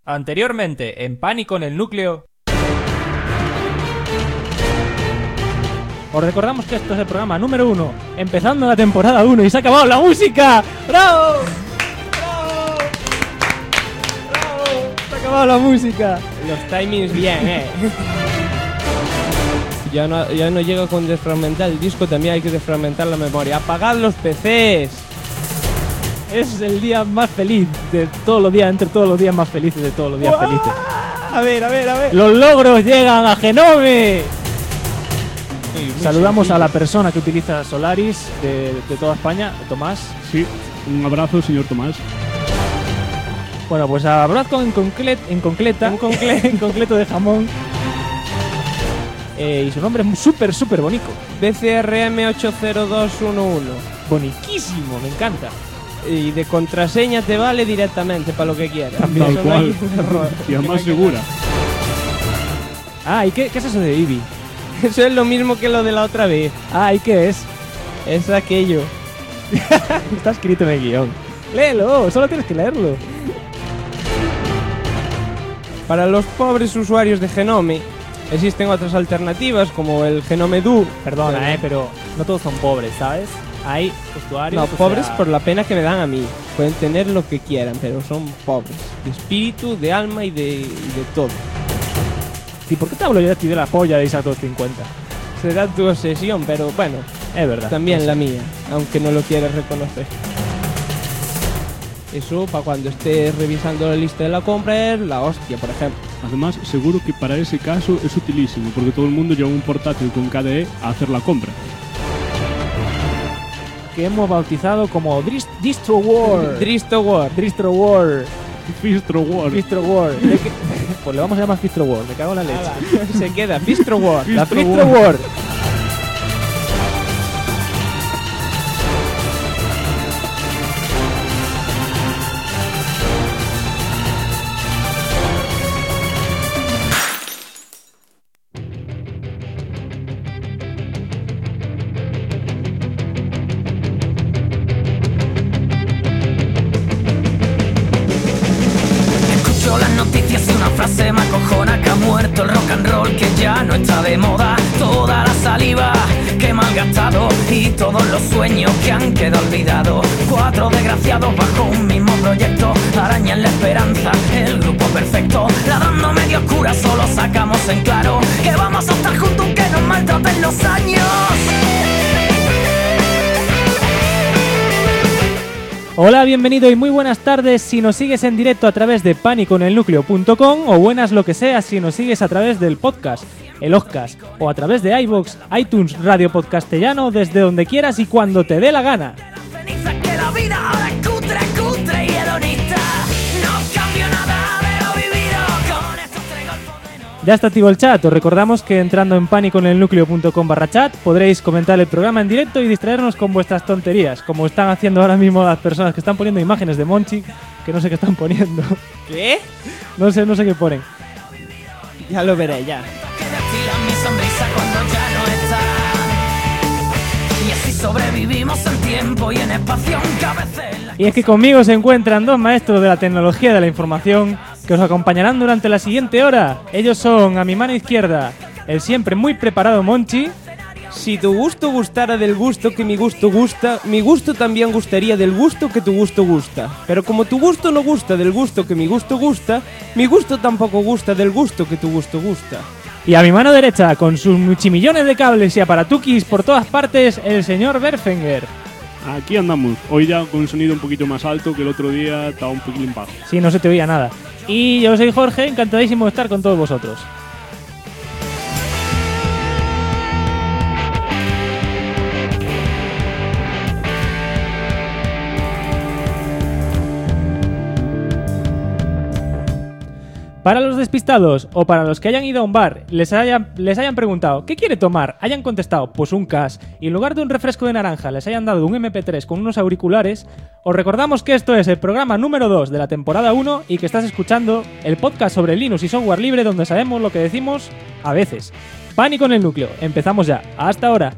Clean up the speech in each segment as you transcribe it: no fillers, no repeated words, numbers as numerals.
Anteriormente, en Pánico en el Núcleo. Os recordamos que esto es el programa número 1, empezando la temporada 1 y se ha acabado la música. ¡Bravo! ¡Bravo! ¡Bravo! Se ha acabado la música. Los timings bien, Ya no llega con desfragmentar el disco, también hay que desfragmentar la memoria. ¡Apagad los PCs! Es el día más feliz de todos los días, entre todos los días más felices de todos los días felices. A ver. ¡Los logros llegan a Genome! Saludamos a la persona que utiliza Solaris de toda España, Tomás. Sí, un abrazo, señor Tomás. Bueno, pues a Brazco en concreto de jamón. Y su nombre es súper bonito. BCRM 80211. Boniquísimo, me encanta. Y de contraseña te vale directamente para lo que quieras. También. Tal Eso cual. no hay error. Y además segura. Ah, ¿y qué es eso de Ibi? Eso es lo mismo que lo de la otra vez. Ah, ¿y qué es? Es aquello. Está escrito en el guión. Léelo, solo tienes que leerlo. Para los pobres usuarios de Genome existen otras alternativas como el Genome Do. Perdona, pero no todos son pobres, ¿sabes? Hay usuarios... No, pobres por la pena que me dan a mí. Pueden tener lo que quieran, pero son pobres. De espíritu, de alma y de todo. ¿Y por qué te hablo yo de ti de la polla de Isaac 250? Será tu obsesión, pero bueno, Es verdad. también la mía, aunque no lo quieras reconocer. Eso para cuando estés revisando la lista de la compra es la hostia, por ejemplo. Además, seguro que para ese caso es utilísimo, porque todo el mundo lleva un portátil con KDE a hacer la compra. Que hemos bautizado como Distro War. Dristo War. Distro War. Fistro War. Distro War. Pues le vamos a llamar Distro War, me cago en la leche. Se queda Bistro War. La Distro Distro War. Escucho las noticias y una frase me acojona: que ha muerto el rock and roll, que ya no está de moda. Toda la saliva que he malgastado y todos los sueños que han quedado olvidados. 4 desgraciados bajo un mismo proyecto arañan la esperanza, el grupo perfecto. La dando medio oscura solo sacamos en claro que vamos a estar juntos aunque nos maltraten los años. Hola, bienvenido y muy buenas tardes si nos sigues en directo a través de paniconelnucleo.com o buenas lo que sea si nos sigues a través del podcast, el Oscast o a través de iVoox, iTunes, Radio Podcastellano, desde donde quieras y cuando te dé la gana. Ceniza que la vida ahora es cutre y hedonista. No cambio nada de lo vivido, con esto traigo el poder. Ya está activo el chat, os recordamos que entrando en paniconelnucleo.com/chat podréis comentar el programa en directo y distraernos con vuestras tonterías, como están haciendo ahora mismo las personas que están poniendo imágenes de Monchi, que no sé qué están poniendo. ¿Qué? No sé qué ponen. Ya lo veré, ya. Que destilan mi sonrisa cuando ya no está. Y así sobrevivimos en tiempo y en espacio, aunque a veces la Y es que conmigo se encuentran dos maestros de la tecnología de la información que os acompañarán durante la siguiente hora. Ellos son, a mi mano izquierda, el siempre muy preparado Monchi. Si tu gusto gustara del gusto que mi gusto gusta, mi gusto también gustaría del gusto que tu gusto gusta. Pero como tu gusto no gusta del gusto que mi gusto gusta, mi gusto tampoco gusta del gusto que tu gusto gusta. Y a mi mano derecha, con sus muchimillones de cables y aparatukis por todas partes, el señor Berfenger. Aquí andamos. Hoy ya con un sonido un poquito más alto, que el otro día estaba un poquito bajo. Sí, no se te oía nada. Y yo soy Jorge, encantadísimo de estar con todos vosotros. Para los despistados o para los que hayan ido a un bar, les hayan preguntado ¿qué quiere tomar? Hayan contestado pues un cas y en lugar de un refresco de naranja les hayan dado un MP3 con unos auriculares, os recordamos que esto es el programa número 2 de la temporada 1 y que estás escuchando el podcast sobre Linux y software libre donde sabemos lo que decimos a veces. Pánico en el núcleo, empezamos ya. Hasta ahora.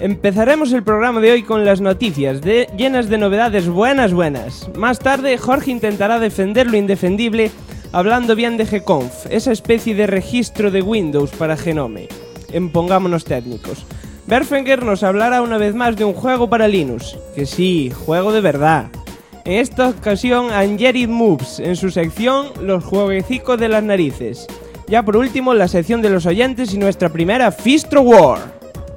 Empezaremos el programa de hoy con las noticias, llenas de novedades buenas. Más tarde, Jorge intentará defender lo indefendible hablando bien de Gconf, esa especie de registro de Windows para Genome. Pongámonos técnicos. Berfenger nos hablará una vez más de un juego para Linux. Que sí, juego de verdad. En esta ocasión, Angerid Moves, en su sección Los jueguecicos de las narices. Ya por último, la sección de los oyentes y nuestra primera Fistro War.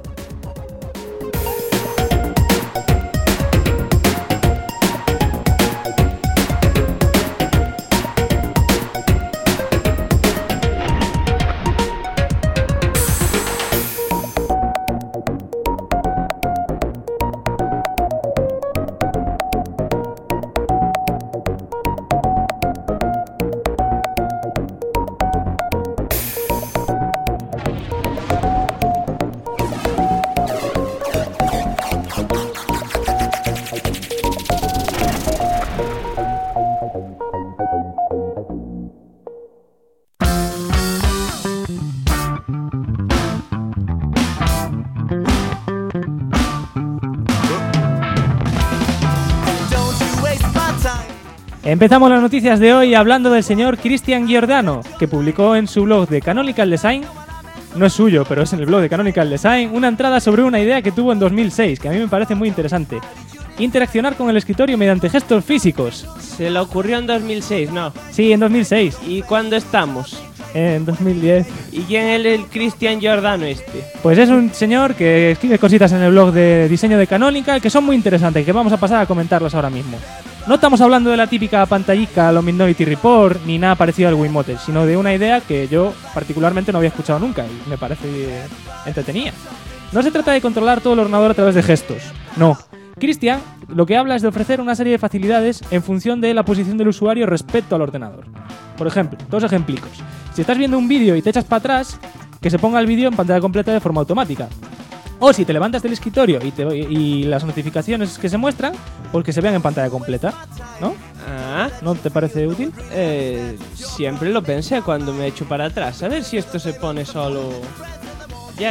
Empezamos las noticias de hoy hablando del señor Cristian Giordano, que publicó en su blog de Canonical Design, no es suyo, pero es en el blog de Canonical Design, una entrada sobre una idea que tuvo en 2006, que a mí me parece muy interesante. Interaccionar con el escritorio mediante gestos físicos. Se le ocurrió en 2006, ¿no? Sí, en 2006. ¿Y cuándo estamos? En 2010. ¿Y quién es el Cristian Giordano este? Pues es un señor que escribe cositas en el blog de diseño de Canonical que son muy interesantes y que vamos a pasar a comentarlas ahora mismo. No estamos hablando de la típica pantallica, lo Minority Report, ni nada parecido al Wiimote, sino de una idea que yo particularmente no había escuchado nunca y me parece entretenida. No se trata de controlar todo el ordenador a través de gestos, no. Cristian lo que habla es de ofrecer una serie de facilidades en función de la posición del usuario respecto al ordenador. Por ejemplo, dos ejemplicos. Si estás viendo un vídeo y te echas para atrás, que se ponga el vídeo en pantalla completa de forma automática. O si te levantas del escritorio y las notificaciones que se muestran, pues que se vean en pantalla completa, ¿no? Ah. ¿No te parece útil? Siempre lo pensé cuando me echo para atrás. A ver si esto se pone solo... Ya.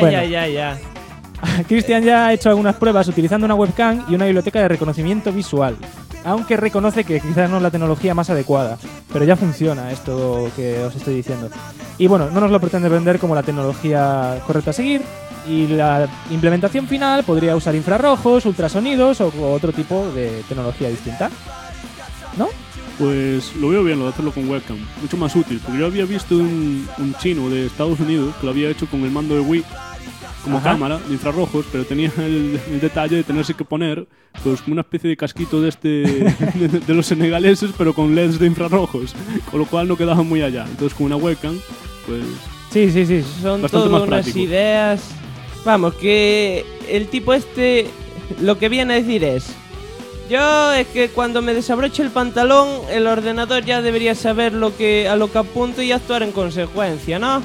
Cristian ya ha hecho algunas pruebas utilizando una webcam y una biblioteca de reconocimiento visual. Aunque reconoce que quizás no es la tecnología más adecuada, pero ya funciona esto que os estoy diciendo. Y bueno, no nos lo pretende vender como la tecnología correcta a seguir, y la implementación final podría usar infrarrojos, ultrasonidos o otro tipo de tecnología distinta, ¿no? Pues lo veo bien lo de hacerlo con webcam, mucho más útil, porque yo había visto un chino de Estados Unidos que lo había hecho con el mando de Wii como cámara de infrarrojos, pero tenía el detalle de tenerse que poner pues una especie de casquito de de los senegaleses, pero con LEDs de infrarrojos, con lo cual no quedaba muy allá. Entonces con una webcam, pues sí, son todas unas práctico. Ideas. Vamos, que el tipo este lo que viene a decir es: yo es que cuando me desabroche el pantalón, el ordenador ya debería saber a lo que apunto y actuar en consecuencia, ¿no?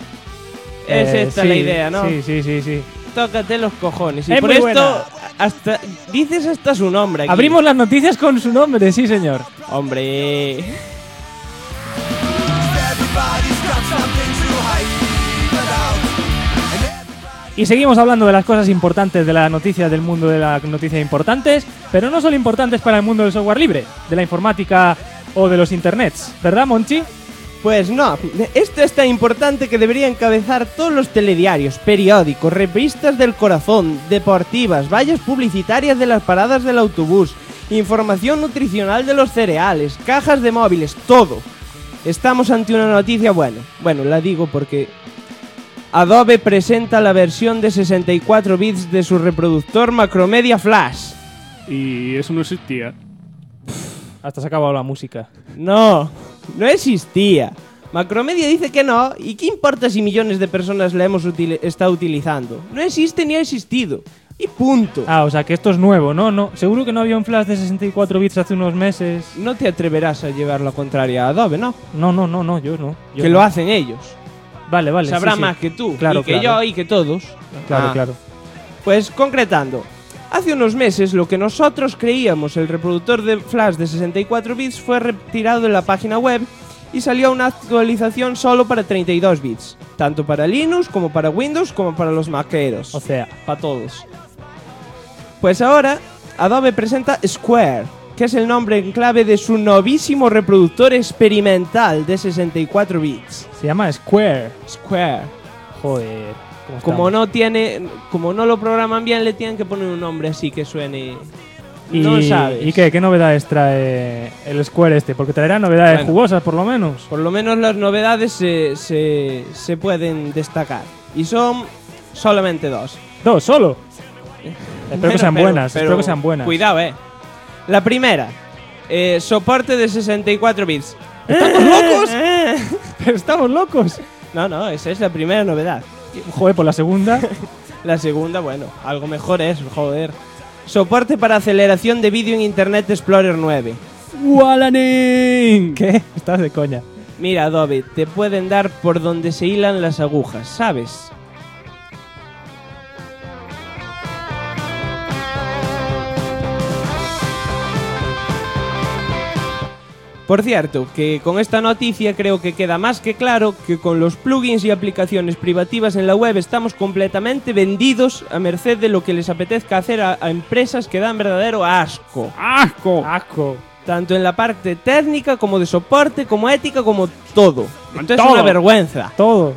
Es esta la idea, ¿no? Sí. Tócate los cojones. Y es por muy esto, buena. hasta dices hasta su nombre aquí. Abrimos las noticias con su nombre, sí señor. Hombre. Y seguimos hablando de las cosas importantes de la noticia del mundo de las noticias importantes, pero no solo importantes para el mundo del software libre, de la informática o de los internets, ¿verdad, Monchi? Pues no, esto es tan importante que debería encabezar todos los telediarios, periódicos, revistas del corazón, deportivas, vallas publicitarias de las paradas del autobús, información nutricional de los cereales, cajas de móviles, todo. Estamos ante una noticia buena. Bueno, la digo porque Adobe presenta la versión de 64 bits de su reproductor Macromedia Flash. Y eso no existía. Hasta se ha acabado la música. No existía. Macromedia dice que no, y ¿qué importa si millones de personas la hemos estado utilizando? No existe ni ha existido. Y punto. Ah, o sea que esto es nuevo, ¿no? Seguro que no había un flash de 64 bits hace unos meses. No te atreverás a llevar la contraria a Adobe, ¿no? No, yo no. Que lo hacen ellos. Vale. Sabrá sí. más que tú, claro, y que yo, y que todos. Claro. Pues concretando, hace unos meses lo que nosotros creíamos el reproductor de flash de 64 bits fue retirado de la página web y salió una actualización solo para 32 bits, tanto para Linux como para Windows como para los maqueros. O sea, para todos. Pues ahora Adobe presenta Square, que es el nombre en clave de su novísimo reproductor experimental de 64 bits. Se llama Square. Square. Joder. Como no lo programan bien, le tienen que poner un nombre así que suene. ¿Y, no sabes. ¿Y qué novedades trae el Square este? Porque traerá novedades jugosas, por lo menos. Por lo menos las novedades se pueden destacar. Y son solamente 2. ¿2 solo? Espero que sean buenas, espero que sean buenas. Cuidado, La primera, soporte de 64 bits. ¿Estamos locos? ¿Estamos locos? No, esa es la primera novedad. Joder, por la segunda. La segunda, bueno, algo mejor es, joder. Soporte para aceleración de vídeo en Internet Explorer 9. ¡Walanin! ¿Qué? Estás de coña. Mira, Adobe, te pueden dar por donde se hilan las agujas, ¿sabes? Por cierto, que con esta noticia creo que queda más que claro que con los plugins y aplicaciones privativas en la web estamos completamente vendidos a merced de lo que les apetezca hacer a empresas que dan verdadero asco. ¡Asco! ¡Asco! Tanto en la parte técnica como de soporte, como ética, como todo. Esto es Todo. una vergüenza. Todo.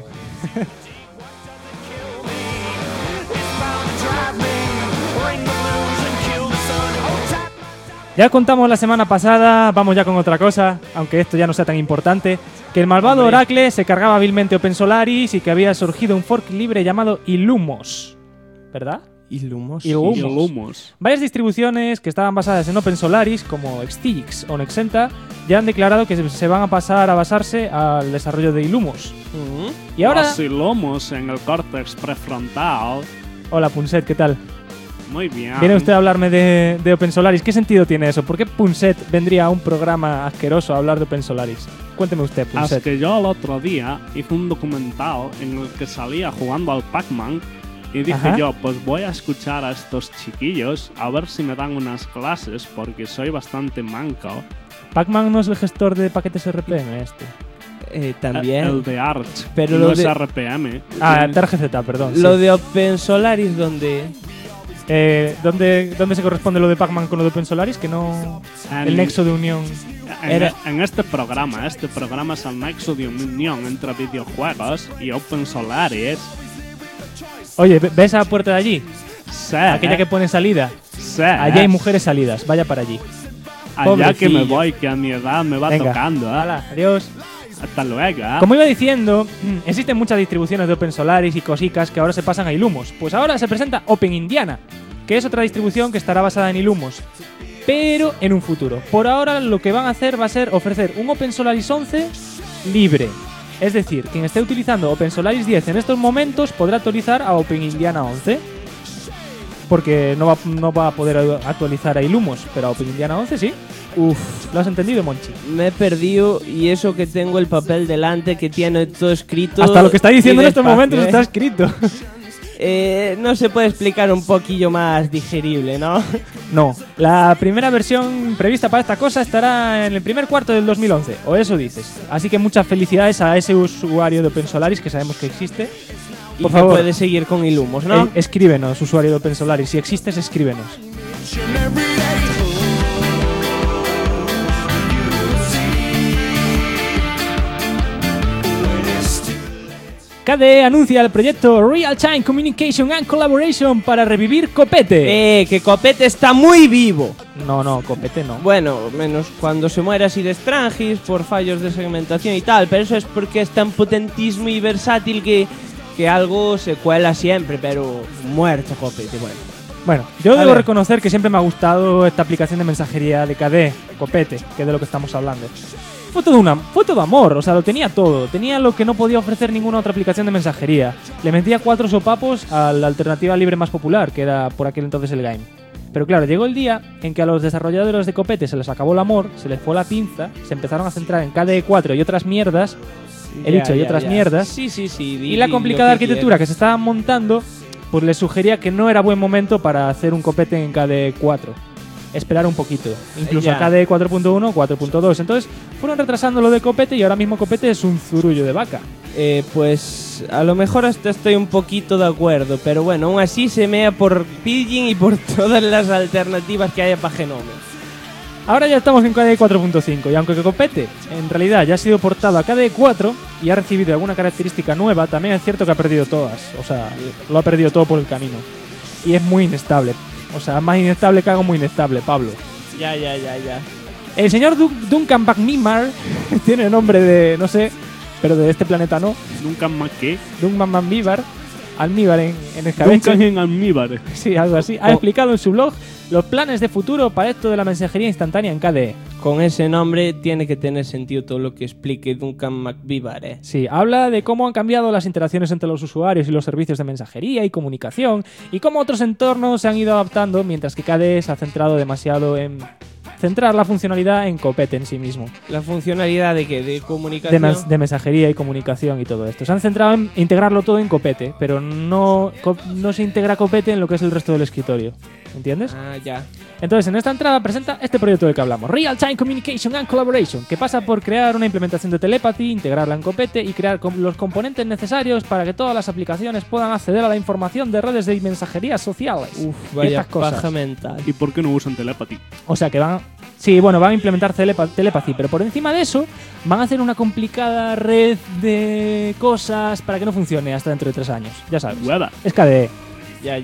Ya contamos la semana pasada, vamos ya con otra cosa, aunque esto ya no sea tan importante, que el malvado Oracle se cargaba hábilmente OpenSolaris y que había surgido un fork libre llamado Illumos, ¿verdad? Illumos. Illumos. Varias distribuciones que estaban basadas en OpenSolaris, como Xtigix o Nexenta, ya han declarado que se van a pasar a basarse al desarrollo de Illumos. Y ahora... Los Illumos en el córtex prefrontal. Hola Punset, ¿qué tal? Muy bien. Viene usted a hablarme de OpenSolaris. ¿Qué sentido tiene eso? ¿Por qué Punset vendría a un programa asqueroso a hablar de OpenSolaris? Cuénteme usted, Punset. Es que yo el otro día hice un documental en el que salía jugando al Pac-Man y dije Ajá. yo, pues voy a escuchar a estos chiquillos a ver si me dan unas clases porque soy bastante manco. Pac-Man no es el gestor de paquetes RPM este. También. El de Arch, Pero no lo es de- RPM. Ah, TRGZ, perdón. Lo sí. de OpenSolaris, ¿dónde? ¿Dónde se corresponde lo de Pac-Man con lo de OpenSolaris? Que no... El nexo de unión... En este programa es el nexo de unión entre videojuegos y OpenSolaris. Oye, ¿ves esa puerta de allí? Sí, Aquella que pone salida. sí. Allí hay mujeres salidas. Vaya para allí. Allá que me pobrecillo. voy, que a mi edad me va Venga. tocando. Hala, adiós. Hasta luego. Como iba diciendo, existen muchas distribuciones de OpenSolaris y cosicas que ahora se pasan a Illumos. Pues ahora se presenta OpenIndiana, que es otra distribución que estará basada en Illumos, pero en un futuro. Por ahora lo que van a hacer va a ser ofrecer un OpenSolaris 11 libre. Es decir, quien esté utilizando OpenSolaris 10 en estos momentos podrá actualizar a OpenIndiana 11. Porque no va a poder actualizar a Illumos, pero a OpenIndiana 11 sí. Uf, ¿Lo has entendido, Monchi? me he perdido y eso que tengo el papel delante que tiene todo escrito. Hasta lo que está diciendo y en estos despacio, momentos está escrito. No se puede explicar un poquillo más digerible, ¿no? No, la primera versión prevista para esta cosa estará en el primer cuarto del 2011, o eso dices. Así que muchas felicidades a ese usuario de OpenSolaris que sabemos que existe. Y Por que favor, puede seguir con Illumos, ¿no? escríbenos, usuario de OpenSolaris. Si existes, escríbenos. KDE anuncia el proyecto Real Time Communication and Collaboration para revivir Copete. Que Copete está muy vivo. No, Copete no. Bueno, menos cuando se muere así de Strangis por fallos de segmentación y tal, pero eso es porque es tan potentísimo y versátil que algo se cuela siempre, pero muerto Copete, bueno. Bueno, yo A debo ver. reconocer que siempre me ha gustado esta aplicación de mensajería de KDE, Copete, que es de lo que estamos hablando. Fue todo amor, o sea, lo tenía todo. Tenía lo que no podía ofrecer ninguna otra aplicación de mensajería. Le metía 4 sopapos a la alternativa libre más popular, que era por aquel entonces el Game. Pero claro, llegó el día en que a los desarrolladores de Copete se les acabó el amor, se les fue la pinza, se empezaron a centrar en KDE 4 y otras mierdas. He dicho, y otras mierdas. Sí. Y la complicada arquitectura que se estaban montando, pues les sugería que no era buen momento para hacer un Copete en KDE 4. esperar un poquito. Incluso Ya. a KDE 4.1 o 4.2. Entonces fueron retrasando lo de Copete y ahora mismo Copete es un zurullo de vaca. Pues a lo mejor hasta estoy un poquito de acuerdo, pero bueno, aún así se mea por Pidgin y por todas las alternativas que haya para Genome. Ahora ya estamos en KDE 4.5 y aunque Copete en realidad ya ha sido portado a KDE 4 y ha recibido alguna característica nueva, también es cierto que ha perdido todas. O sea, lo ha perdido todo por el camino. Y es muy inestable. O sea, más inestable que algo muy inestable, Pablo. Ya. El señor Duncan McNamara tiene nombre de, no sé, pero de este planeta no. Nunca más que. Duncan McNamara, almíbar en escabeche. Duncan en almíbar. Sí, algo así. Ha explicado en su blog los planes de futuro para esto de la mensajería instantánea en KDE. Con ese nombre tiene que tener sentido todo lo que explique Duncan McBeaver, Sí, habla de cómo han cambiado las interacciones entre los usuarios y los servicios de mensajería y comunicación y cómo otros entornos se han ido adaptando mientras que KDE se ha centrado demasiado en centrar la funcionalidad en Copete en sí mismo. ¿La funcionalidad de qué? ¿De comunicación? De mensajería y comunicación y todo esto. Se han centrado en integrarlo todo en Copete, pero no se integra Copete en lo que es el resto del escritorio. ¿Entiendes? Ah, ya. Entonces, en esta entrada presenta este proyecto del que hablamos, Real Time Communication and Collaboration, que pasa por crear una implementación de telepathy, integrarla en Copete y crear los componentes necesarios para que todas las aplicaciones puedan acceder a la información de redes de mensajería sociales. Uf, Y vaya estas cosas. paja mental. ¿Y por qué no usan telepathy? O sea que van... Sí, bueno, van a implementar telepathy, pero por encima de eso van a hacer una complicada red de cosas para que no funcione hasta dentro de 3 años. Ya sabes. Hueva. Es KDE. Ya.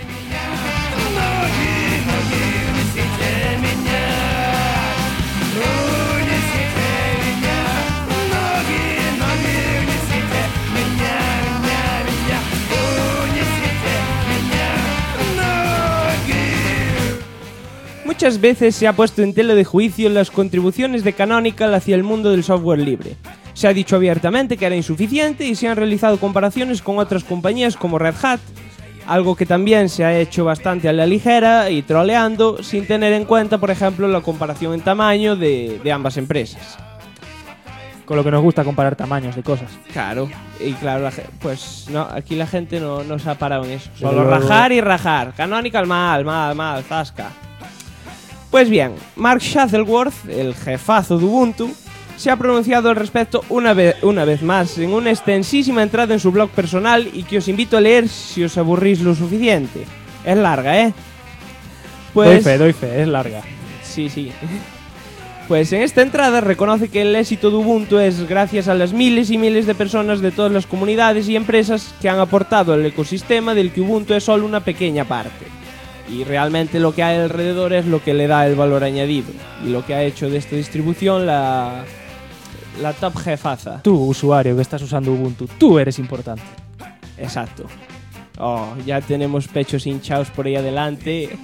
Muchas veces se ha puesto en tela de juicio las contribuciones de Canonical hacia el mundo del software libre. Se ha dicho abiertamente que era insuficiente y se han realizado comparaciones con otras compañías como Red Hat, algo que también se ha hecho bastante a la ligera y troleando, sin tener en cuenta, por ejemplo, la comparación en tamaño de ambas empresas. Con lo que nos gusta comparar tamaños de cosas. Claro, y claro, pues no, aquí la gente no se ha parado en eso. Desde Solo luego. rajar y rajar. Canonical mal, zasca. Pues bien, Mark Shuttleworth, el jefazo de Ubuntu, se ha pronunciado al respecto una vez más en una extensísima entrada en su blog personal y que os invito a leer si os aburrís lo suficiente. Es larga, ¿eh? Pues Doy fe, es larga. sí. Pues en esta entrada reconoce que el éxito de Ubuntu es gracias a las miles y miles de personas de todas las comunidades y empresas que han aportado al ecosistema del que Ubuntu es solo una pequeña parte. Y realmente lo que hay alrededor es lo que le da el valor añadido. Y lo que ha hecho de esta distribución la top jefaza. Tú, usuario que estás usando Ubuntu, tú eres importante. Exacto. Oh, ya tenemos pechos hinchados por ahí adelante.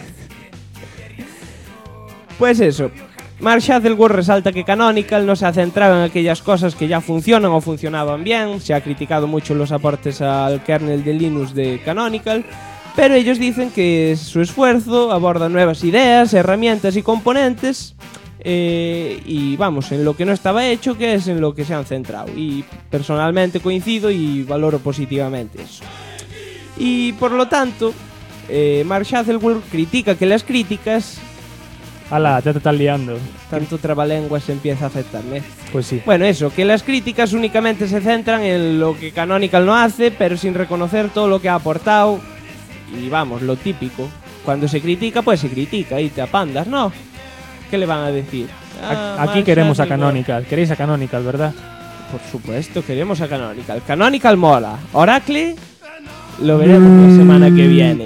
Pues eso. Mark Shuttleworth resalta que Canonical no se ha centrado en aquellas cosas que ya funcionan o funcionaban bien. Se ha criticado mucho los aportes al kernel de Linux de Canonical, pero ellos dicen que su esfuerzo aborda nuevas ideas, herramientas y componentes y vamos, en lo que no estaba hecho, que es en lo que se han centrado. Y personalmente coincido y valoro positivamente eso. Y por lo tanto, Mark Shuttleworth critica que las críticas... Hala, ya te estás liando. Tanto trabalenguas empieza a afectarme. Pues sí. Bueno, eso, que las críticas únicamente se centran en lo que Canonical no hace, pero sin reconocer todo lo que ha aportado. Y vamos, lo típico. Cuando se critica, pues se critica y te apandas, ¿no? ¿Qué le van a decir? Aquí queremos a Canonical. Queréis a Canonical, ¿verdad? Por supuesto, queremos a Canonical. Canonical mola. Oracle lo veremos la semana que viene.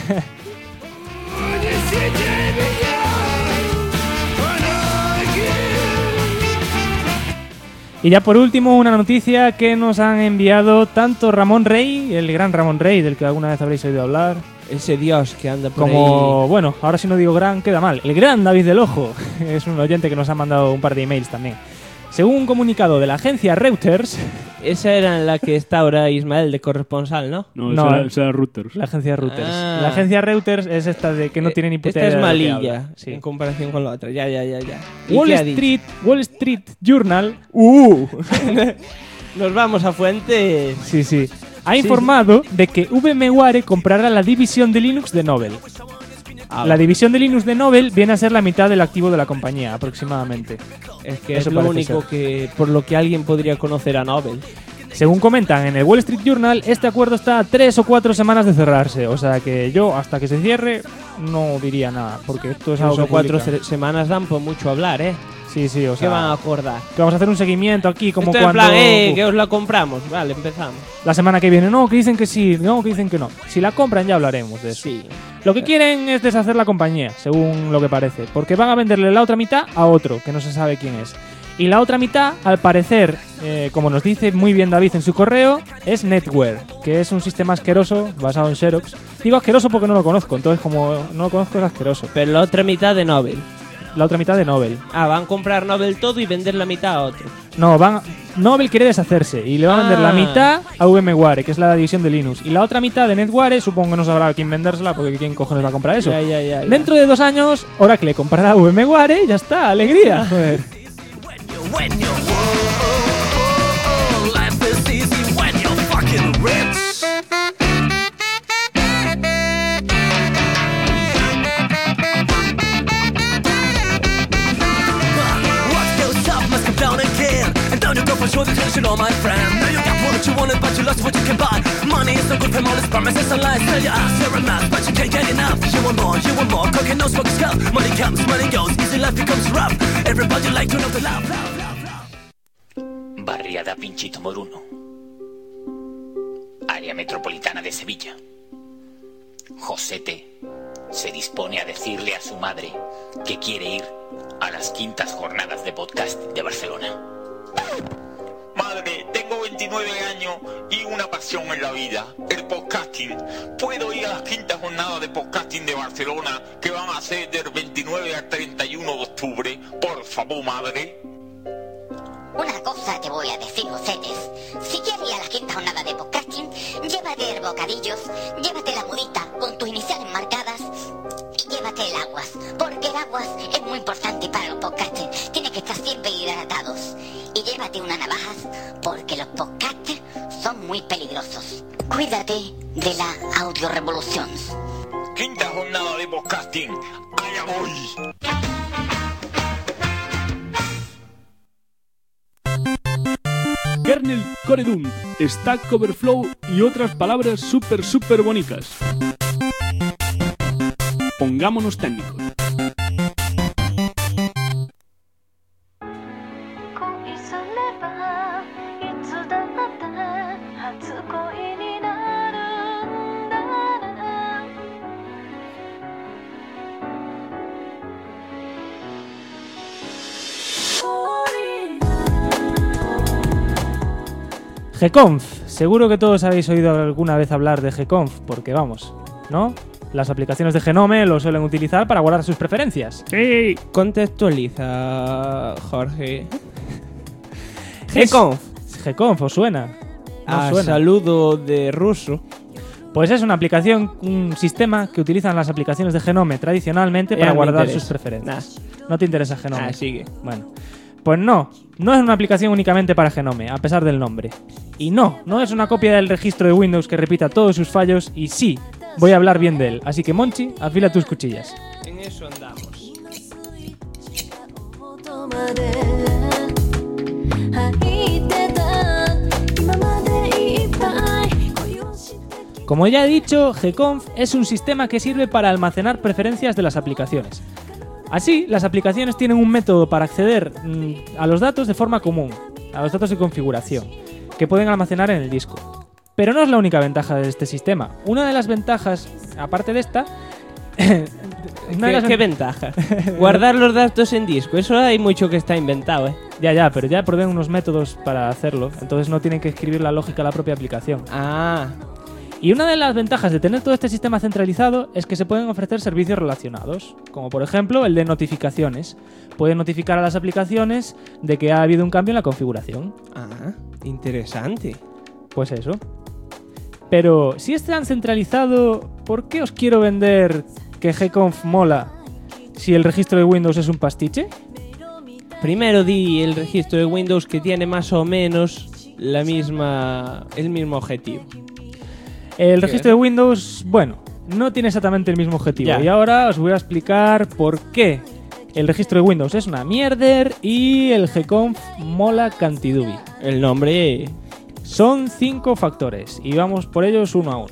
Y ya por último, una noticia que nos han enviado tanto Ramón Rey, el gran Ramón Rey, del que alguna vez habréis oído hablar, Ese dios que anda por como, ahí. bueno, ahora si no digo gran, queda mal, el gran David del Ojo, es un oyente que nos ha mandado un par de emails también. Según un comunicado de la agencia Reuters, Esa era en la que está ahora Ismael de corresponsal, ¿no? No, No, esa Reuters. la agencia Reuters. Ah. La agencia Reuters es esta de que no tiene ni puta Esta idea es de lo que malilla habla. Sí. en comparación con la otra. Ya. ¿Y qué ha dicho? Wall Street Journal, Nos vamos a Fuentes. ha informado de que VMware comprará la división de Linux de Novell. La división de Linux de Novell viene a ser la mitad del activo de la compañía, aproximadamente. Es que Eso es lo parece único ser. que por lo que alguien podría conocer a Novell. Según comentan en el Wall Street Journal, este acuerdo está a 3 o 4 semanas de cerrarse. O sea que yo, hasta que se cierre, no diría nada. Porque esto es algo Son que 4 publican. semanas dan por mucho hablar, ¿eh? Sí, sí, o ¿Qué sea... van a acordar? Que vamos a hacer un seguimiento aquí, como Esto en cuando... plan, que os la compramos. Vale, empezamos. La semana que viene, no, que dicen que sí, no, que dicen que no. Si la compran ya hablaremos de eso. Sí. Lo que quieren es deshacer la compañía, según lo que parece. Porque van a venderle la otra mitad a otro, que no se sabe quién es. Y la otra mitad, al parecer, como nos dice muy bien David en su correo, es NetWare, que es un sistema asqueroso basado en Xerox. Digo asqueroso porque no lo conozco, entonces como no lo conozco es asqueroso. Pero la otra mitad de Novell. La otra mitad de Novell. Ah, van a comprar Novell todo y vender la mitad a otro. No, Novell quiere deshacerse y le va a vender la mitad a VMware, que es la división de Linux. Y la otra mitad de NetWare, supongo que no sabrá quién vendérsela, porque quién cojones va a comprar eso. Ya. Dentro de 2 años, Oracle comprará VMware y ya está, alegría. Joder. When you're life is easy when you're fucking rich. What goes up must come down again. And down you go for sure, the tension, all my friend. Now you got what you wanted, but you lost what you can buy. Money is no good from all this promises and lies. Tell your ass you're a mess, but you can't get enough. You want more, cooking no smoke scuff. Money comes, money goes, easy life becomes rough. Everybody like to know the love. Barriada Pinchito Moruno, área metropolitana de Sevilla. Josete se dispone a decirle a su madre que quiere ir a las 5ª jornadas de podcast de Barcelona. Madre, tengo 29 años y una pasión en la vida, el podcasting. ¿Puedo ir a las 5ª jornadas de podcasting de Barcelona que van a ser del 29 al 31 de octubre? Por favor, madre. Una cosa te voy a decir, Josetes. Si quieres ir a la 5ª jornada de podcasting, llévate bocadillos, llévate la mudita con tus iniciales marcadas y llévate el aguas, porque el aguas es muy importante para los podcasters. Tienes que estar siempre hidratados. Y llévate unas navajas, porque los podcasters son muy peligrosos. Cuídate de la audiorevolución. 5ª jornada de podcasting. ¡Allá voy! Kernel Core Dunt, Stack Overflow y otras palabras súper bonitas. Pongámonos técnicos. GConf. Seguro que todos habéis oído alguna vez hablar de GConf, porque vamos, ¿no? Las aplicaciones de Genome lo suelen utilizar para guardar sus preferencias. ¡Sí! Contextualiza, Jorge. Es- GConf. GConf, ¿os suena? ¿No os A suena? saludo de ruso. Pues es una aplicación, un sistema que utilizan las aplicaciones de Genome tradicionalmente Ya para me guardar interesa. sus preferencias. ¿No te interesa Genome? Sigue. Bueno, pues no es una aplicación únicamente para Genome, a pesar del nombre. Y no es una copia del registro de Windows que repita todos sus fallos, y sí, voy a hablar bien de él. Así que, Monchi, afila tus cuchillas. En eso andamos. Como ya he dicho, GConf es un sistema que sirve para almacenar preferencias de las aplicaciones. Así, las aplicaciones tienen un método para acceder a los datos de forma común, a los datos de configuración, que pueden almacenar en el disco. Pero no es la única ventaja de este sistema. Una de las ventajas, aparte de esta... ¿Qué ventaja? Guardar los datos en disco. Eso hay mucho que está inventado, ¿eh? Ya, pero ya proveen unos métodos para hacerlo, entonces no tienen que escribir la lógica a la propia aplicación. Ah, Y una de las ventajas de tener todo este sistema centralizado es que se pueden ofrecer servicios relacionados, como por ejemplo el de notificaciones. Pueden notificar a las aplicaciones de que ha habido un cambio en la configuración. Interesante. Pues eso. Pero si es tan centralizado, ¿por qué os quiero vender que GConf mola si el registro de Windows es un pastiche? Primero di el registro de Windows que tiene más o menos el mismo objetivo. El registro de Windows, bueno, no tiene exactamente el mismo objetivo. Ya. Y ahora os voy a explicar por qué el registro de Windows es una mierder y el gconf mola cantidubi. El nombre... Son 5 factores y vamos por ellos uno a uno.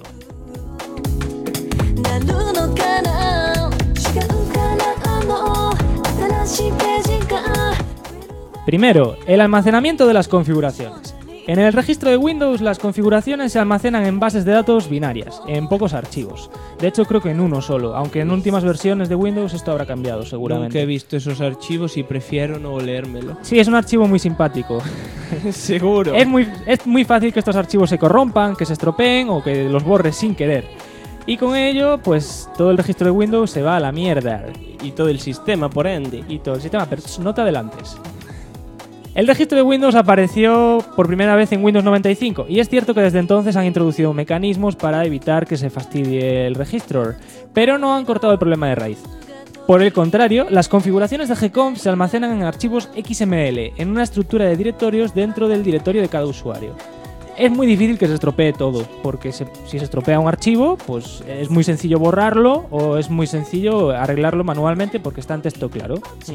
Primero, el almacenamiento de las configuraciones. En el registro de Windows, las configuraciones se almacenan en bases de datos binarias, en pocos archivos. De hecho, creo que en uno solo, aunque en últimas versiones de Windows esto habrá cambiado seguramente. Nunca he visto esos archivos y prefiero no leérmelo. Sí, es un archivo muy simpático. Seguro. Es muy fácil que estos archivos se corrompan, que se estropeen o que los borres sin querer. Y con ello, pues todo el registro de Windows se va a la mierda. Y todo el sistema, por ende. Y todo el sistema, pero no te adelantes. El registro de Windows apareció por primera vez en Windows 95 y es cierto que desde entonces han introducido mecanismos para evitar que se fastidie el registro, pero no han cortado el problema de raíz. Por el contrario, las configuraciones de gconf se almacenan en archivos XML, en una estructura de directorios dentro del directorio de cada usuario. Es muy difícil que se estropee todo, porque si se estropea un archivo, pues es muy sencillo borrarlo o es muy sencillo arreglarlo manualmente porque está en texto claro.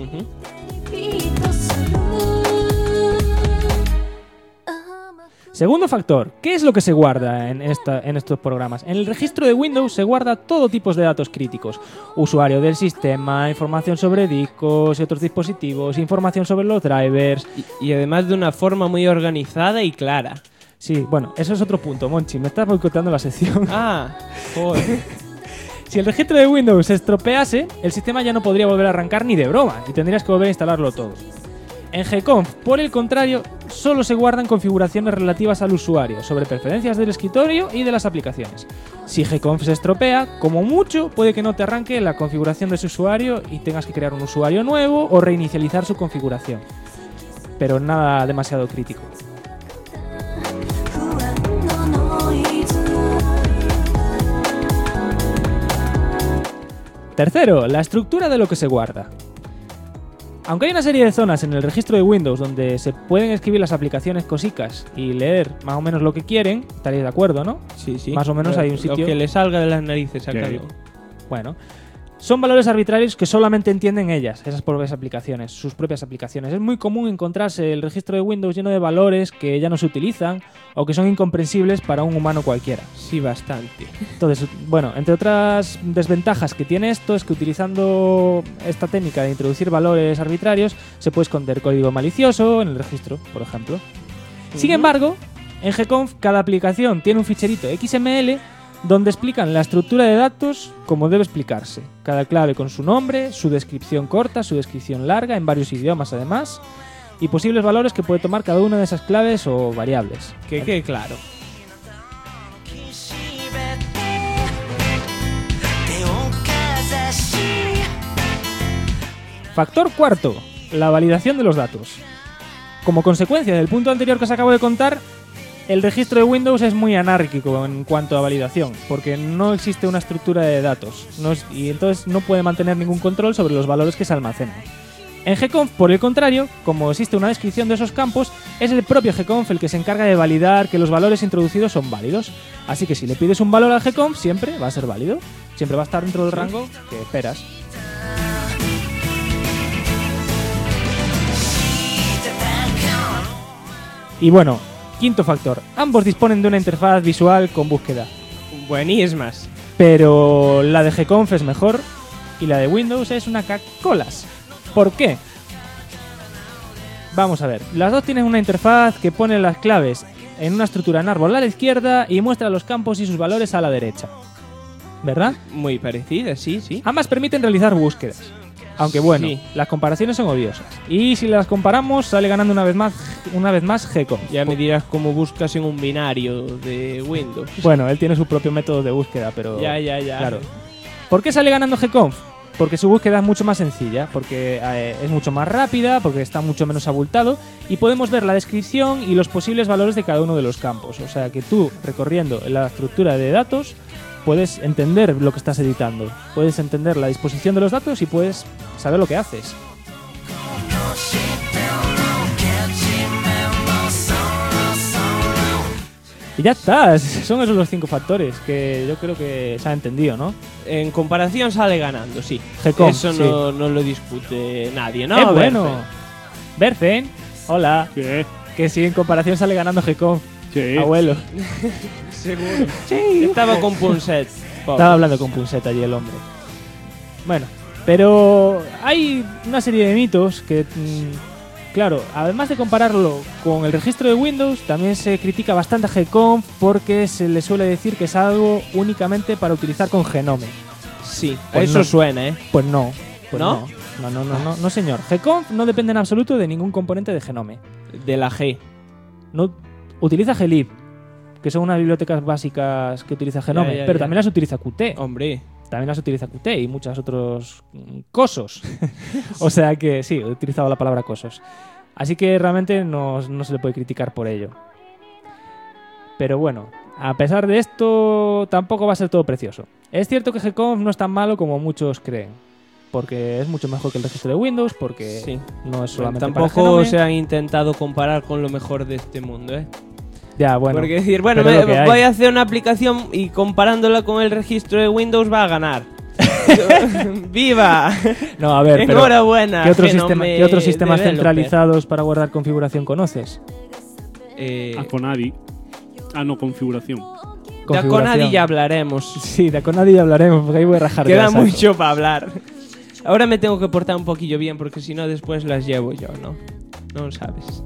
Segundo factor, ¿qué es lo que se guarda en estos programas? En el registro de Windows se guarda todo tipo de datos críticos. Usuario del sistema, información sobre discos y otros dispositivos, información sobre los drivers. Y además de una forma muy organizada y clara. Sí, bueno, eso es otro punto, Monchi. Me estás boicoteando la sección. Ah, joder. Si el registro de Windows se estropease, el sistema ya no podría volver a arrancar ni de broma y tendrías que volver a instalarlo todo. En gconf, por el contrario, solo se guardan configuraciones relativas al usuario, sobre preferencias del escritorio y de las aplicaciones. Si gconf se estropea, como mucho, puede que no te arranque la configuración de ese usuario y tengas que crear un usuario nuevo o reinicializar su configuración. Pero nada demasiado crítico. Tercero, la estructura de lo que se guarda. Aunque hay una serie de zonas en el registro de Windows donde se pueden escribir las aplicaciones cosicas y leer más o menos lo que quieren, estaréis de acuerdo, ¿no? Sí, sí. Más o menos hay un sitio... Lo que le salga de las narices a cada uno. Bueno, son valores arbitrarios que solamente entienden ellas, esas propias aplicaciones, sus propias aplicaciones. Es muy común encontrarse el registro de Windows lleno de valores que ya no se utilizan o que son incomprensibles para un humano cualquiera. Sí, bastante. Entonces, bueno, entre otras desventajas que tiene esto es que utilizando esta técnica de introducir valores arbitrarios se puede esconder código malicioso en el registro, por ejemplo. Sin embargo, en gconf cada aplicación tiene un ficherito XML donde explican la estructura de datos como debe explicarse. Cada clave con su nombre, su descripción corta, su descripción larga, en varios idiomas además, y posibles valores que puede tomar cada una de esas claves o variables. Que quede claro. Factor cuarto, la validación de los datos. Como consecuencia del punto anterior que os acabo de contar, el registro de Windows es muy anárquico en cuanto a validación, porque no existe una estructura de datos y entonces no puede mantener ningún control sobre los valores que se almacenan. En gconf, por el contrario, como existe una descripción de esos campos, es el propio gconf el que se encarga de validar que los valores introducidos son válidos. Así que si le pides un valor al gconf, siempre va a ser válido, siempre va a estar dentro del rango que esperas. Y bueno, quinto factor, ambos disponen de una interfaz visual con búsqueda. Buenísimas. Pero la de gconf es mejor y la de Windows es una cacolas. ¿Por qué? Vamos a ver, las dos tienen una interfaz que pone las claves en una estructura en árbol a la izquierda y muestra los campos y sus valores a la derecha. ¿Verdad? Muy parecidas, sí, sí. Ambas permiten realizar búsquedas. Aunque bueno, Sí. las comparaciones son odiosas. Y si las comparamos, sale ganando una vez más gconf. Ya me dirás cómo buscas en un binario de Windows. Bueno, él tiene su propio método de búsqueda, pero... Ya. Claro. ¿Por qué sale ganando gconf? Porque su búsqueda es mucho más sencilla, porque es mucho más rápida, porque está mucho menos abultado y podemos ver la descripción y los posibles valores de cada uno de los campos. O sea que tú, recorriendo la estructura de datos, puedes entender lo que estás editando, puedes entender la disposición de los datos y puedes saber lo que haces. Y ya está, son esos los 5 factores que yo creo que se ha entendido, ¿no? En comparación sale ganando, sí. Gecom, Eso sí. no lo discute nadie, ¿no? ¡Qué bueno! Berfen, hola. ¿Qué? Que sí, en comparación sale ganando Gecom. Sí. Abuelo. Seguro. Sí. Estaba con Punset. Pobre. Estaba hablando con Punset allí el hombre. Bueno, pero hay una serie de mitos que, claro, además de compararlo con el registro de Windows, también se critica bastante a Gconf porque se le suele decir que es algo únicamente para utilizar con Genome. Sí, Pues eso no. suena, ¿eh? Pues no. Pues ¿No? No, señor. Gconf no depende en absoluto de ningún componente de Genome. De la G. No utiliza glib, que son unas bibliotecas básicas que utiliza Genome, Ya, pero ya. también las utiliza Qt. Hombre. También las utiliza Qt y muchos otros cosos. O sea que sí, he utilizado la palabra cosos. Así que realmente no se le puede criticar por ello. Pero bueno, a pesar de esto, tampoco va a ser todo precioso. Es cierto que Gconf no es tan malo como muchos creen. Porque es mucho mejor que el registro de Windows, porque Sí. no es solamente para Tampoco Genome. se han intentado comparar con lo mejor de este mundo, ¿eh? Ya, bueno. Porque decir, bueno, pero es lo que hay. voy a hacer una aplicación y comparándola con el registro de Windows va a ganar. ¡Viva! No, a ver, pero Enhorabuena. ¿qué otros Genome sistemas Developer. centralizados para guardar configuración conoces? Aconadi. Ah, no, configuración. Ya con Adi ya hablaremos. Sí, de Aconadi ya hablaremos, porque ahí voy a rajar. Queda ya, saco. mucho para hablar. Ahora me tengo que portar un poquillo bien porque si no después las llevo yo, ¿no? No lo sabes.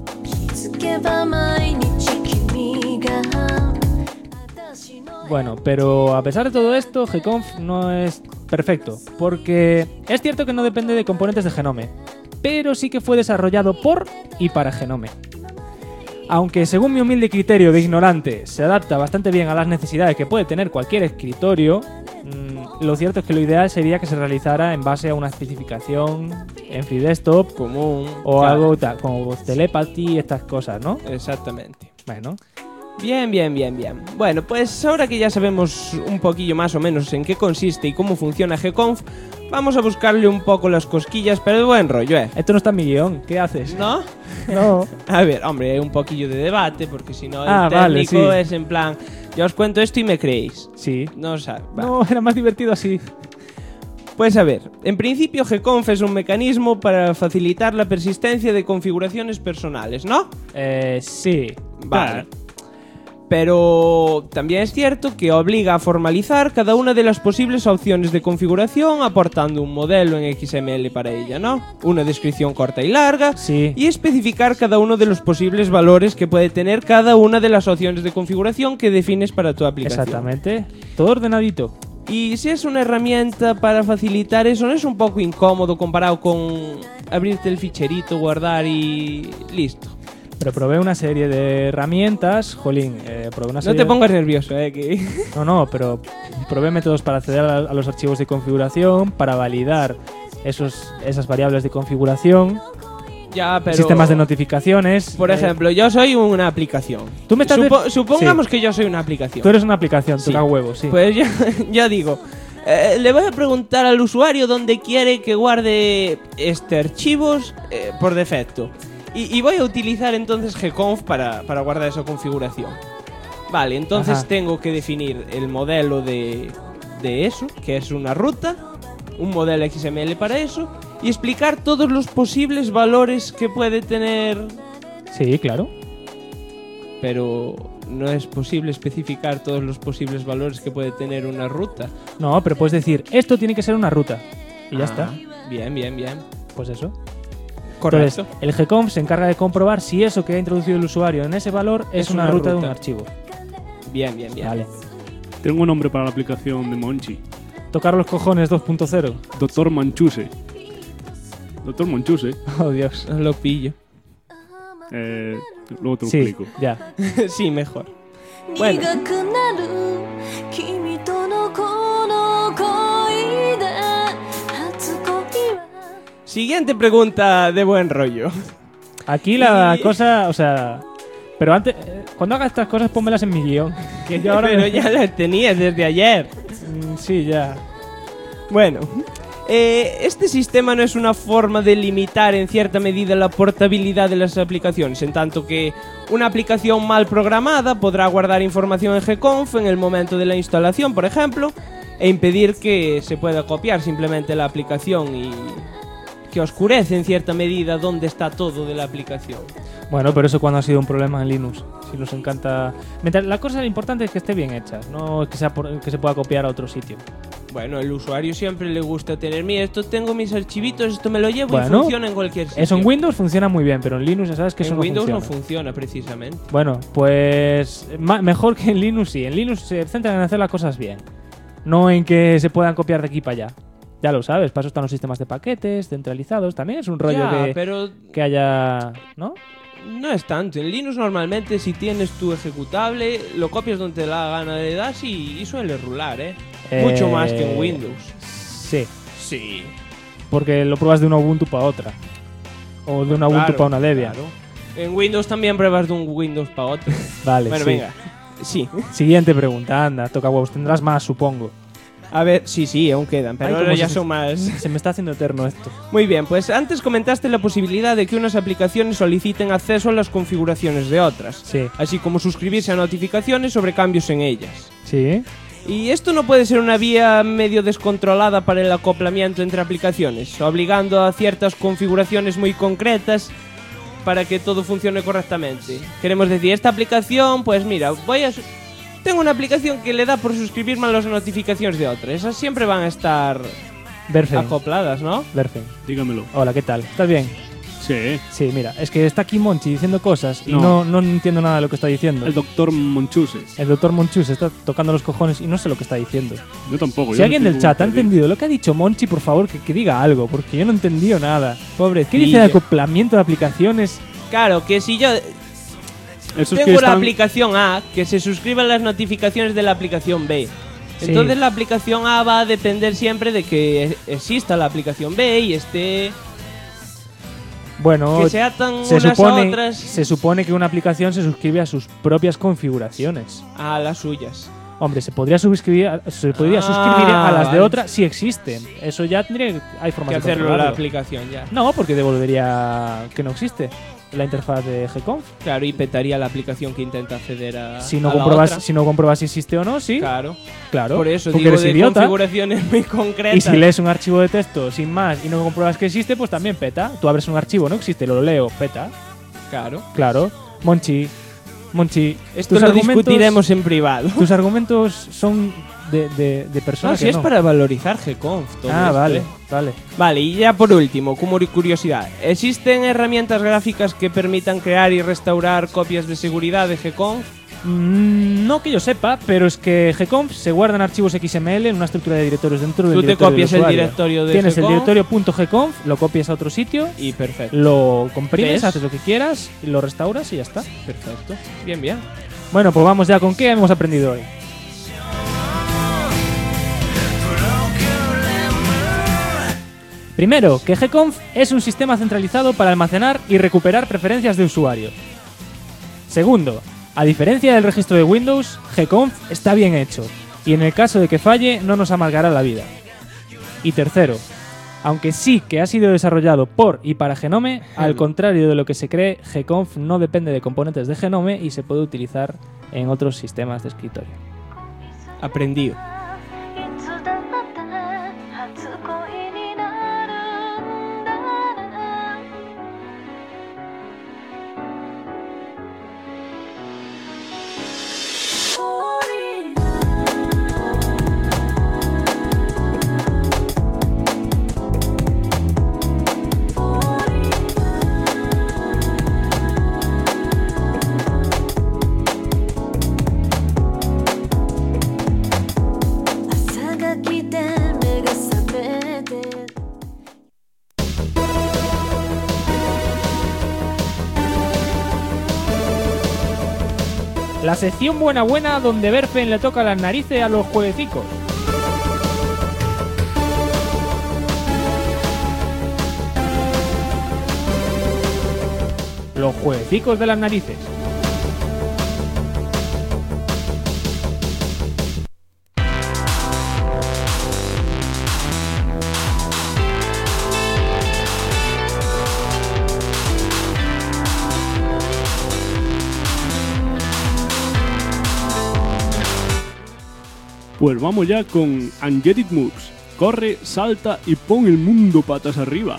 Bueno, pero a pesar de todo esto, Gconf no es perfecto, porque es cierto que no depende de componentes de Genome, pero sí que fue desarrollado por y para Genome. Aunque según mi humilde criterio de ignorante se adapta bastante bien a las necesidades que puede tener cualquier escritorio, lo cierto es que lo ideal sería que se realizara en base a una especificación en FreeDesktop Común. o Claro. algo como Telepathy y estas cosas, ¿no? Exactamente. Bueno, Bien. Bueno, pues ahora que ya sabemos un poquillo más o menos en qué consiste y cómo funciona Gconf, vamos a buscarle un poco las cosquillas, pero de buen rollo, ¿eh? esto no está en mi guión, ¿qué haces? ¿No? No. A ver, hombre, hay un poquillo de debate, porque si no el Vale, técnico sí. es en plan, yo os cuento esto y me creéis. Sí. No, o sea, va. No, era más divertido así. Pues a ver, en principio Gconf es un mecanismo para facilitar la persistencia de configuraciones personales, ¿no? Sí. Vale. Pero también es cierto que obliga a formalizar cada una de las posibles opciones de configuración aportando un modelo en XML para ella, ¿no? Una descripción corta y larga Sí. y especificar cada uno de los posibles valores que puede tener cada una de las opciones de configuración que defines para tu aplicación. Exactamente. Todo ordenadito. Y si es una herramienta para facilitar eso, ¿no es un poco incómodo comparado con abrirte el ficherito, guardar y listo? Pero probé una serie de herramientas, jolín, probé una No serie te pongas nervioso, que... No, pero probé métodos para acceder a los archivos de configuración, para validar esas variables de configuración, Ya, pero... sistemas de notificaciones. Por ejemplo, yo soy una aplicación. Tú me estás Supongamos Sí. que yo soy una aplicación. Tú eres una aplicación, Sí. toca huevos, sí. Pues yo digo, le voy a preguntar al usuario dónde quiere que guarde archivos por defecto. Y voy a utilizar entonces Gconf para guardar esa configuración. Vale, entonces Ajá. tengo que definir el modelo de eso, que es una ruta, un modelo XML para eso, y explicar todos los posibles valores que puede tener. Sí, claro. Pero no es posible especificar todos los posibles valores que puede tener una ruta. No, pero puedes decir, esto tiene que ser una ruta. Y ya Ah, está. Bien. Pues eso. Correcto. Entonces, el Gconf se encarga de comprobar si eso que ha introducido el usuario en ese valor es una ruta de un archivo. Bien. Vale. Tengo un nombre para la aplicación de Monchi. Tocar los cojones 2.0. Doctor Manchuse. Doctor Manchuse. Oh, Dios. Lo pillo. Luego te lo Sí, explico. ya. Sí, mejor. Bueno, siguiente pregunta de buen rollo. Aquí la Y- cosa, o sea... Pero antes, cuando hagas estas cosas, pónmelas en mi guión. Que yo ahora Pero ya las tenías desde ayer. Sí, ya. Bueno, Este sistema no es una forma de limitar en cierta medida la portabilidad de las aplicaciones, en tanto que una aplicación mal programada podrá guardar información en gconf en el momento de la instalación, por ejemplo, e impedir que se pueda copiar simplemente la aplicación y que oscurece en cierta medida dónde está todo de la aplicación. Bueno, pero eso cuando ha sido un problema en Linux. Si nos encanta... La cosa importante es que esté bien hecha, no que se pueda copiar a otro sitio. Bueno, el usuario siempre le gusta tener, mira, esto tengo mis archivitos, esto me lo llevo y Bueno, funciona en cualquier sitio. Eso en Windows funciona muy bien, pero en Linux ya sabes que eso En no Windows funciona. no funciona precisamente. Bueno, pues mejor que en Linux sí. En Linux se centran en hacer las cosas bien, no en que se puedan copiar de aquí para allá. Ya lo sabes, para eso están los sistemas de paquetes centralizados. También es un rollo Ya, pero que haya... ¿no? no es tanto. En Linux normalmente si tienes tu ejecutable, lo copias donde te la gana, le das y suele rular, Mucho más que en Windows. Sí, Sí. porque lo pruebas de una Ubuntu para otra. O de una Ubuntu para una Debian. Claro. En Windows también pruebas de un Windows para otro. Vale, Bueno, sí. venga. Sí. Siguiente pregunta, anda, toca huevos. Tendrás más, supongo. A ver, sí, aún quedan, pero Ay, ahora cómo ya se- son más. Se me está haciendo eterno esto. Muy bien, pues antes comentaste la posibilidad de que unas aplicaciones soliciten acceso a las configuraciones de otras, Sí. así como suscribirse a notificaciones sobre cambios en ellas. Sí. Y esto no puede ser una vía medio descontrolada para el acoplamiento entre aplicaciones, obligando a ciertas configuraciones muy concretas para que todo funcione correctamente. Queremos decir, esta aplicación, pues mira, tengo una aplicación que le da por suscribirme a las notificaciones de otras. Esas siempre van a estar Berfen. acopladas, ¿no? Berfen. Dígamelo. Hola, ¿qué tal? ¿Estás bien? Sí. Sí, mira, es que está aquí Monchi diciendo cosas y No. no entiendo nada de lo que está diciendo. El doctor Monchuses. El doctor Monchus está tocando los cojones y no sé lo que está diciendo. Yo tampoco. Si yo alguien no del tengo chat ha perdido. entendido lo que ha dicho Monchi, por favor, que diga algo, porque yo no he entendido nada. Pobrecillo. ¿Qué dice de acoplamiento de aplicaciones? Claro, que si yo Eso es que tengo la están... aplicación A, que se suscriba a las notificaciones de la aplicación B. Sí. Entonces la aplicación A va a depender siempre de que exista la aplicación B y esté... Bueno, que se atan se unas a otras se supone que una aplicación se suscribe a sus propias configuraciones. a las suyas. Hombre, se podría suscribir a las de vale. otra si existen. Eso ya tendría hay formas Que de hacerlo la controlarlo. aplicación ya. No, porque devolvería que no existe la interfaz de gconf. Claro, y petaría la aplicación que intenta acceder a Si no a la compruebas otra. si no compruebas si existe o no, sí. Claro. Claro. Por eso porque digo eres de idiota. configuraciones muy concretas. Y si lees un archivo de texto sin más y no compruebas que existe, pues también peta. Tú abres un archivo, no existe, lo leo, peta. Claro. Claro. Monchi, Esto lo discutiremos en privado. Tus argumentos son de personas No, si que es no. para valorizar gconf. todo Ah, esto, vale, ¿eh? vale. Vale, y ya por último, como curiosidad, ¿existen herramientas gráficas que permitan crear y restaurar copias de seguridad de gconf? No que yo sepa, pero es que gconf se guardan archivos XML en una estructura de directorios dentro del Tú te directorio copias del el usuario. directorio de Tienes el gconf directorio.gconf, lo copias a otro sitio, y perfecto. lo comprimes, ¿Ves? haces lo que quieras, y lo restauras y ya está. Perfecto. Bien, bien. Bueno, pues vamos ya con qué hemos aprendido hoy. Primero, que gconf es un sistema centralizado para almacenar y recuperar preferencias de usuario. Segundo, a diferencia del registro de Windows, gconf está bien hecho, y en el caso de que falle no nos amargará la vida. Y tercero, aunque sí que ha sido desarrollado por y para Genome, al contrario de lo que se cree, gconf no depende de componentes de Genome y se puede utilizar en otros sistemas de escritorio. Aprendido. La sección buena donde Berfen le toca las narices a los jueguecicos. Los jueguecicos de las narices. Pues vamos ya con Angelic Moves. Corre, salta y pon el mundo patas arriba.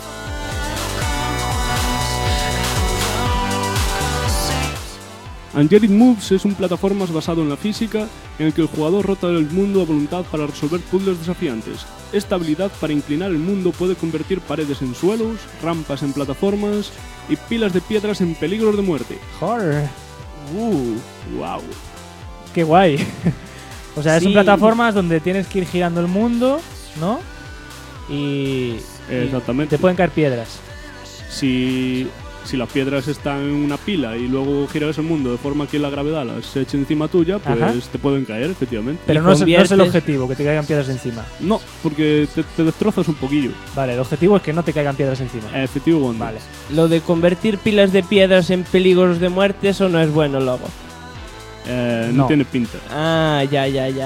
Angelic Moves es un plataformas basado en la física en el que el jugador rota el mundo a voluntad para resolver puzzles desafiantes. Esta habilidad para inclinar el mundo puede convertir paredes en suelos, rampas en plataformas y pilas de piedras en peligros de muerte. Joder, Wow. qué guay. O sea, es un Sí. plataformas donde tienes que ir girando el mundo, ¿no? Y Exactamente. te pueden caer piedras. Si las piedras están en una pila y luego giras el mundo de forma que la gravedad las eche encima tuya, pues Ajá. te pueden caer, efectivamente. Pero Y no es el conviertes- objetivo, que te caigan piedras encima. No, porque te destrozas un poquillo. Vale, el objetivo es que no te caigan piedras encima. Efectivo, Bondi. Vale. Lo de convertir pilas de piedras en peligros de muerte, eso no es bueno, logo. No No. tiene pinta. Ah, ya.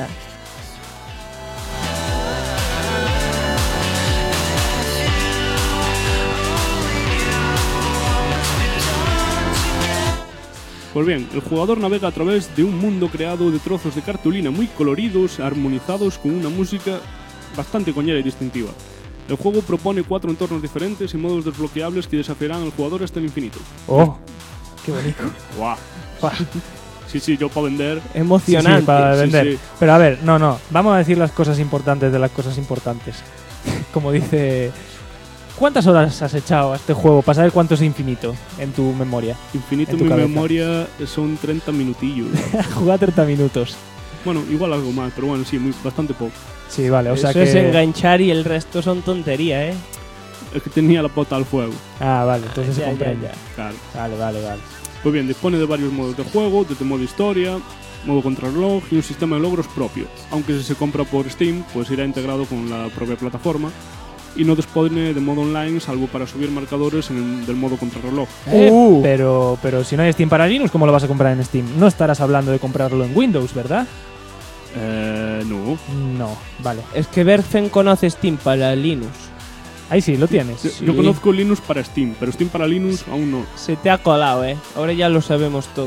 Pues bien, el jugador navega a través de un mundo creado de trozos de cartulina muy coloridos, armonizados con una música bastante coñera y distintiva. El juego propone 4 entornos diferentes y modos desbloqueables que desafiarán al jugador hasta el infinito. Oh, qué bonito. ¡Guau! Sí, yo para vender. Emocionante. Sí, para sí, vender. sí. Pero a ver, no. Vamos a decir las cosas importantes de las cosas importantes. Como dice... ¿Cuántas horas has echado a este juego para saber cuánto es infinito en tu memoria? Infinito En en tu mi cabeza. memoria son 30 minutillos. Jugar 30 minutos. Bueno, igual algo más, pero bueno, sí, bastante poco. Sí, vale, o sea Eso que... es enganchar y el resto son tontería, ¿eh? Es que tenía la pota al fuego. Ah, vale, entonces se Ya. comprende. Claro. Vale. Pues bien, dispone de varios modos de juego, desde modo historia, modo contrarreloj y un sistema de logros propio. Aunque si se compra por Steam, pues irá integrado con la propia plataforma. Y no dispone de modo online, salvo para subir marcadores del modo contrarreloj. Pero si no hay Steam para Linux, ¿cómo lo vas a comprar en Steam? No estarás hablando de comprarlo en Windows, ¿verdad? No. No, vale. Es que Berfen conoce Steam para Linux. Ahí sí, lo tienes. Yo conozco Linux para Steam, pero Steam para Linux aún no. Se te ha colado, ¿eh? Ahora ya lo sabemos todos.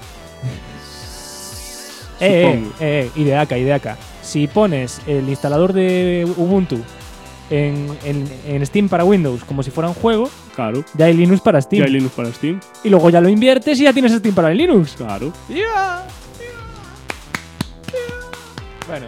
Ideaca. Si pones el instalador de Ubuntu en Steam para Windows como si fuera un juego, Claro. ya hay Linux para Steam. Ya hay Linux para Steam. Y luego ya lo inviertes y ya tienes Steam para Linux. Claro. Bueno.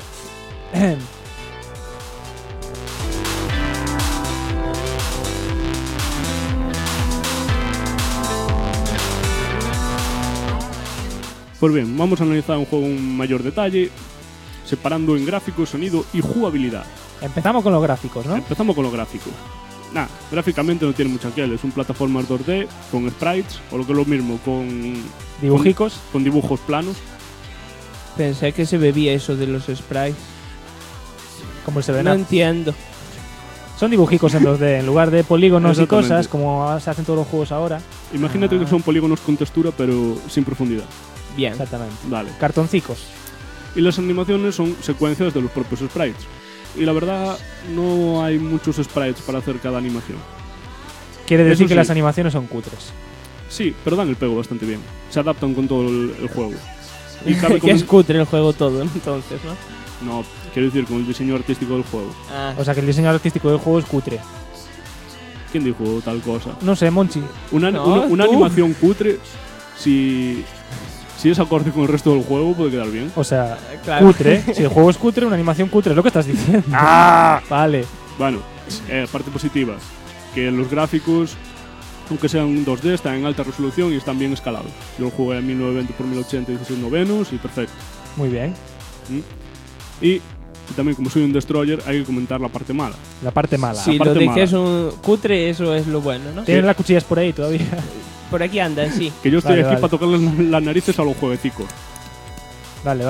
Pues bien, vamos a analizar un juego en mayor detalle, separando en gráfico, sonido y jugabilidad. Empezamos con los gráficos, ¿no? Empezamos con lo gráfico. Gráficamente no tiene mucho que ver, es un plataforma 2D con sprites, o lo que es lo mismo, con Dibujicos. con dibujos planos. Pensé que se bebía eso de los sprites. Como se ven. No entiendo. Son dibujicos en 2D, en lugar de polígonos y Exactamente. cosas, como se hacen todos los juegos ahora. Imagínate Ah. que son polígonos con textura, pero sin profundidad. Bien. Exactamente. Vale. Cartoncicos. Y las animaciones son secuencias de los propios sprites. Y la verdad, no hay muchos sprites para hacer cada animación. Quiere decir Eso que sí. las animaciones son cutres. Sí, pero dan el pego bastante bien. Se adaptan con todo el juego. Y cabe Que es comen- cutre el juego todo, entonces, ¿no? No, quiero decir, con el diseño artístico del juego. Ah, O sea que el diseño artístico del juego es cutre. ¿Quién dijo tal cosa? No sé, Monchi. Una No, tú. animación cutre, si es acorde con el resto del juego, puede quedar bien. O sea, claro. cutre. Si el juego es cutre, una animación cutre, es lo que estás diciendo. ¡Ah! Vale. Bueno, parte positiva, que los gráficos, aunque sean 2D, están en alta resolución y están bien escalados. Yo lo jugué en 1920x1080 16 novenos y perfecto. Muy bien. Y también, como soy un destroyer, hay que comentar la parte mala. La parte mala. Si parte lo de mala. que es un cutre, eso es lo bueno, ¿no? ¿Tienes las cuchillas por ahí todavía? Por aquí andan, sí. Que yo estoy Vale, aquí vale. para tocar las narices a los jueguecicos. Vale.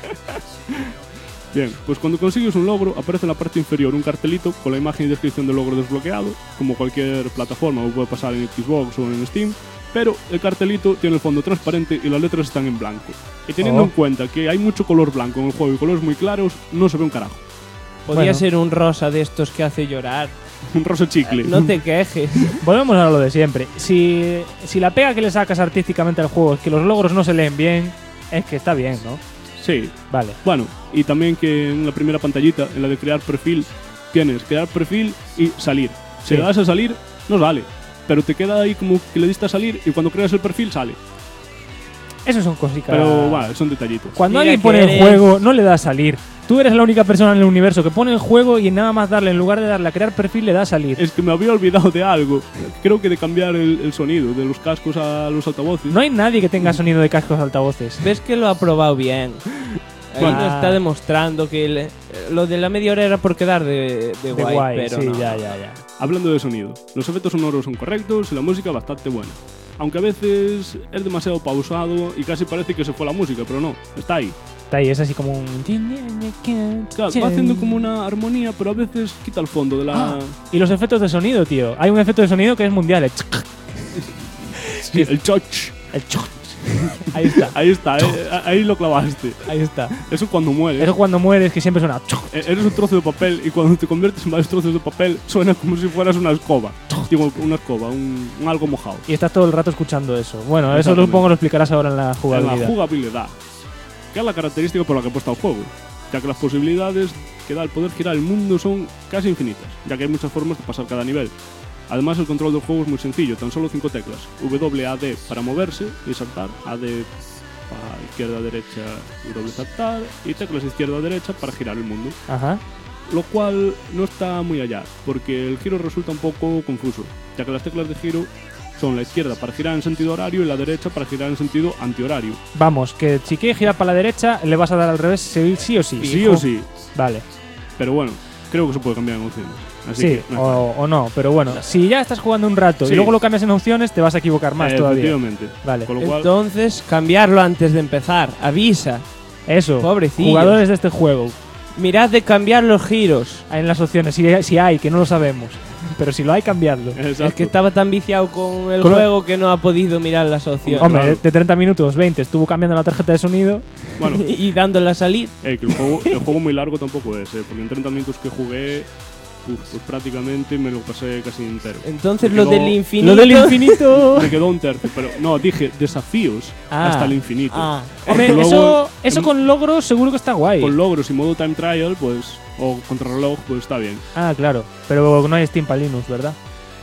Bien, pues cuando consigues un logro, aparece en la parte inferior un cartelito con la imagen y descripción del logro desbloqueado, como cualquier plataforma, o puede pasar en Xbox o en Steam, pero el cartelito tiene el fondo transparente y las letras están en blanco. Y teniendo Oh. en cuenta que hay mucho color blanco en el juego y colores muy claros, no se ve un carajo. Podría Bueno. ser un rosa de estos que hace llorar. Un rosa chicle. No te quejes. Volvemos a lo de siempre. Si la pega que le sacas artísticamente al juego es que los logros no se leen bien, es que está bien, ¿no? Sí. Vale. Bueno, y también que en la primera pantallita, en la de crear perfil, tienes crear perfil y salir. Si Sí. le das a salir, no sale. Pero te queda ahí como que le diste a salir y cuando creas el perfil sale. Eso son cositas. Pero bueno, son detallitos. Cuando Mira alguien que pone el eres- juego, no le da a salir. Tú eres la única persona en el universo que pone el juego y nada más darle, en lugar de darle a crear perfil, le da a salir. Es que me había olvidado de algo. Creo que de cambiar el sonido de los cascos a los altavoces. No hay nadie que tenga sonido de cascos altavoces. ¿Ves que lo ha probado bien? Ahí Bueno. nos está demostrando que lo de la media hora era por quedar de De guay, guay, pero sí, no. ya. Hablando de sonido, los efectos sonoros son correctos y la música bastante buena. Aunque a veces es demasiado pausado y casi parece que se fue la música, pero no, está ahí. Está ahí, es así como un... Claro, va haciendo como una armonía, pero a veces quita el fondo de la... Y los efectos de sonido, tío. Hay un efecto de sonido que es mundial. Sí, el choch. El choch. Ahí está, Ahí está, ahí lo clavaste. ahí está. Eso cuando mueres. Eso cuando mueres, que siempre suena... Eres un trozo de papel y cuando te conviertes en varios trozos de papel suena como si fueras una escoba. Digo, una escoba, un algo mojado. Y estás todo el rato escuchando eso. Bueno, eso Exactamente. supongo lo explicarás ahora en la En jugabilidad. la jugabilidad, que es la característica por la que he puesto el juego, ya que las posibilidades que da el poder girar el mundo son casi infinitas, ya que hay muchas formas de pasar cada nivel. Además, el control del juego es muy sencillo, tan solo 5 teclas. WAD para moverse y saltar, AD para izquierda, derecha y doble saltar, y teclas izquierda, derecha para girar el mundo. Ajá. Lo cual no está muy allá, porque el giro resulta un poco confuso, ya que las teclas de giro son la izquierda para girar en sentido horario y la derecha para girar en sentido antihorario. Vamos, que si quieres girar para la derecha, le vas a dar al revés sí o sí. Sí o sí, Vale. pero bueno, creo que se puede cambiar en opciones. Así Sí, que no hay fallo. o no, pero bueno, si ya estás jugando un rato Sí. y luego lo cambias en opciones, te vas a equivocar más todavía. Efectivamente. Vale. Con lo cual, Entonces, cambiarlo antes de empezar. Avisa. Eso, Pobrecillos. jugadores de este juego. Mirad de cambiar los giros. Hay en las opciones, si hay, que no lo sabemos. Pero si lo hay, cambiarlo. exacto. Es que estaba tan viciado con el Con lo- juego que no ha podido mirar las opciones. Hombre, claro. de 30 minutos, 20, estuvo cambiando la tarjeta de sonido. Bueno, y dándola a salir. que el juego muy largo tampoco es, porque en 30 minutos que jugué, pues prácticamente me lo pasé casi entero. Entonces Me lo quedó- del infinito. Lo del infinito. Me quedó un tercio, pero no, dije desafíos Ah. hasta el infinito. Ah, Hombre, Luego, eso en- con logros seguro que está guay. Con logros y modo time trial, pues, o contrarreloj, pues está bien. Ah, claro. Pero no hay Steam para Linux, ¿verdad?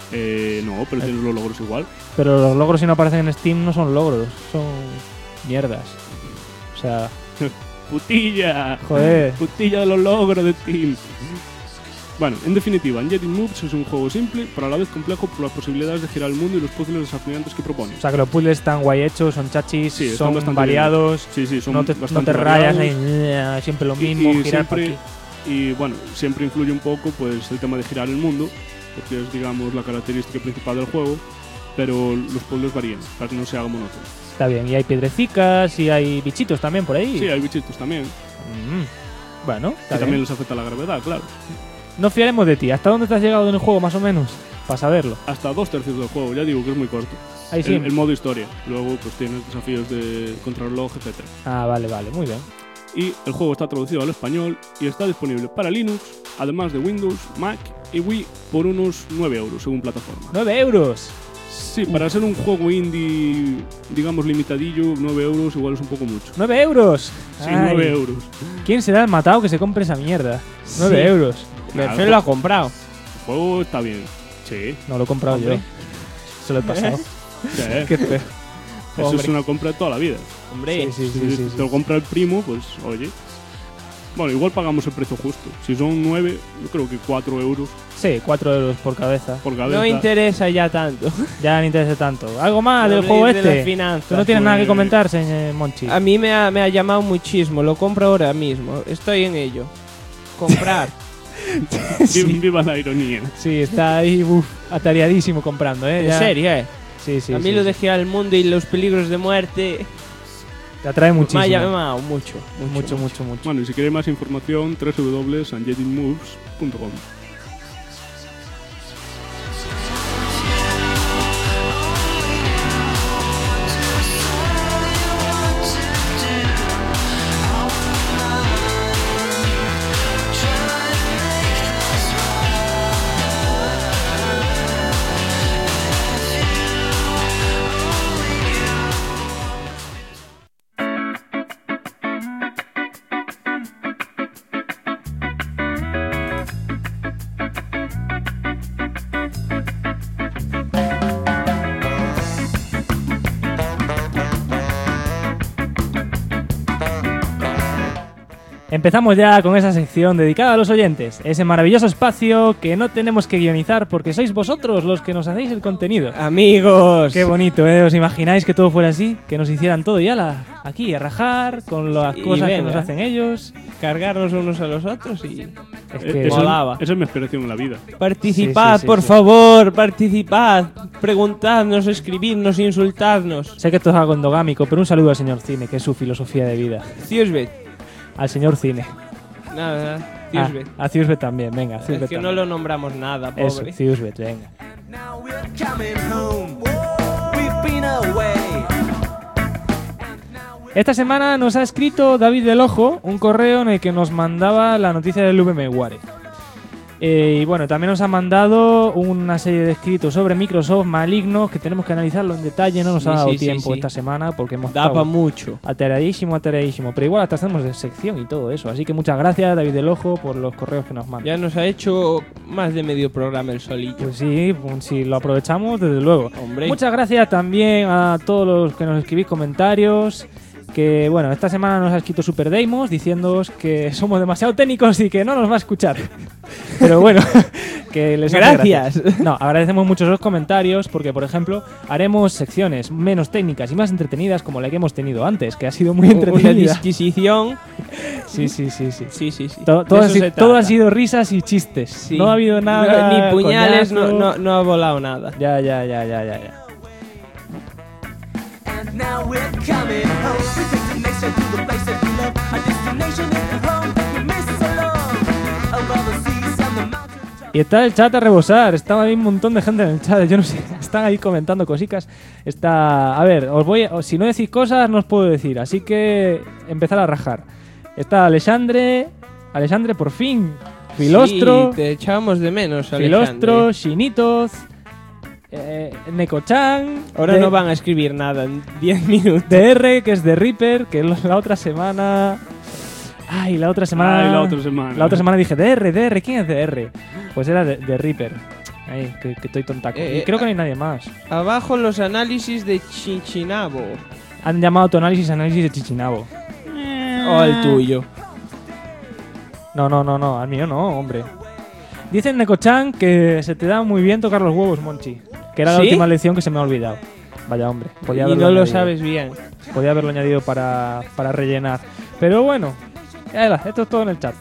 No, pero tienes los logros igual. Pero los logros si no aparecen en Steam no son logros, son mierdas. O sea, ¡Putilla! joder. ¡Putilla de los logros de Steam! Bueno, en definitiva, Unjetting Moves es un juego simple, pero a la vez complejo por las posibilidades de girar el mundo y los puzzles desafiantes que propone. O sea, que los puzzles están guay hechos, son chachis, Sí, están son bastante variados. Sí, sí, son No te bastante rayas variados. ahí, siempre lo mismo, y girar siempre, pa' aquí. y bueno, siempre influye un poco pues el tema de girar el mundo, porque es digamos la característica principal del juego, pero los puzzles varían para que no se haga monótono. Está bien, y hay piedrecicas y hay bichitos también por ahí. Sí, hay bichitos también, Bueno, que está bien. también les afecta la gravedad, claro. No fiaremos de ti. ¿Hasta dónde te has llegado en el juego, más o menos? Para saberlo. Hasta 2/3 del juego, ya digo que es muy corto. Ahí sí. El modo historia, luego pues tienes desafíos de contrarreloj, etc. Ah, vale, muy bien. Y el juego está traducido al español y está disponible para Linux, además de Windows, Mac y Wii por unos 9 euros según plataforma. 9 euros. Sí, para ser un juego indie, digamos limitadillo, 9 euros igual es un poco mucho. 9 euros. Sí, Ay, 9 euros. ¿Quién será el matado que se compre esa mierda? 9 Sí. euros. Merced lo ha comprado. El juego está bien. Sí. No lo he comprado Hombre. yo. Se lo he pasado. Sí, Qué feo. eso Hombre. es una compra de toda la vida. Hombre, Sí, Si te lo compra el primo, pues oye. Bueno, igual pagamos el precio justo. Si son 9, yo creo que 4 euros Sí, 4 euros por cabeza. por cabeza. no interesa ya tanto. Ya no interesa tanto. ¿Algo más No del juego habléis de las este? finanzas. Tú no tienes nada que pues- comentar, señor Monchi. A mí me ha llamado muchísimo. Lo compro ahora mismo. Estoy en ello. Comprar. Viva la ironía. Sí, está ahí atareadísimo comprando, ¿eh? En Ya. serio, Sí, sí. a mí sí, lo sí. de girar el mundo y los peligros de muerte Te atrae me ha muchísimo. llamado mucho. Mucho. Bueno, y si queréis más información, www.unjettingmoves.com. Empezamos ya con esa sección dedicada a los oyentes, ese maravilloso espacio que no tenemos que guionizar porque sois vosotros los que nos hacéis el contenido. Amigos. Qué bonito, ¿eh? ¿Os imagináis que todo fuera así? Que nos hicieran todo ya aquí, a rajar, con las cosas que nos hacen ellos. Cargarnos unos a los otros y... Es que molaba. Esa es mi aspiración en la vida. Participad, Sí, por favor, participad. Preguntadnos, escribidnos, insultadnos. sé que esto es algo endogámico, pero un saludo al señor Cine, que es su filosofía de vida. Ciusbet. Al señor Cine. Nada, Ciusbet. A Ciusbet también, venga. Es Ciusbet que no también. lo nombramos nada, Eso, pobre. Ciusbet, venga. Esta semana nos ha escrito David del Ojo un correo en el que nos mandaba la noticia del VMware. Y bueno, también nos ha mandado una serie de escritos sobre Microsoft malignos que tenemos que analizarlo en detalle. No nos ha dado tiempo esta semana porque hemos Daba estado mucho. atareadísimo. Pero igual hasta hacemos de sección y todo eso. Así que muchas gracias, David del Ojo, por los correos que nos manda. Ya nos ha hecho más de medio programa el solillo. Pues sí, si lo aprovechamos, desde luego. Hombre. Muchas gracias también a todos los que nos escribís comentarios. Que bueno, esta semana nos ha escrito Super Deimos diciéndoos que somos demasiado técnicos y que no nos va a escuchar. Pero bueno, que les hace Gracias. gracia. No, agradecemos mucho los comentarios porque, por ejemplo, haremos secciones menos técnicas y más entretenidas como la que hemos tenido antes, que ha sido muy Una entretenida. disquisición. Sí. Sí. Todo ha sido risas y chistes. Sí. No ha habido nada. Ni puñales, coñazo. no ha volado nada. Ya. Y está el chat a rebosar, estaba ahí un montón de gente en el chat, yo no sé, están ahí comentando cositas. A ver, si no decís cosas no os puedo decir, así que empezar a rajar. Está Alexandre por fin, Filostro, Sí, te echábamos de menos, Filostro, Alexandre. Shinitos, Neko-chan, Ahora no van a escribir nada en 10 minutos. DR, que es de Reaper, que la otra semana... La otra semana dije DR, ¿quién es DR? Pues era de Reaper. Ay, que estoy tontaco. Y creo que no hay nadie más. Abajo los análisis de Chichinabo. Han llamado a tu análisis de Chichinabo. O el tuyo. No, al mío no, hombre. Dicen Neko-chan que se te da muy bien tocar los huevos, Monchi. Que era la ¿Sí? última lección que se me ha olvidado. Vaya, hombre. Y haberlo no lo añadido. sabes bien. Podía haberlo añadido para rellenar. Pero bueno, esto es todo en el chat.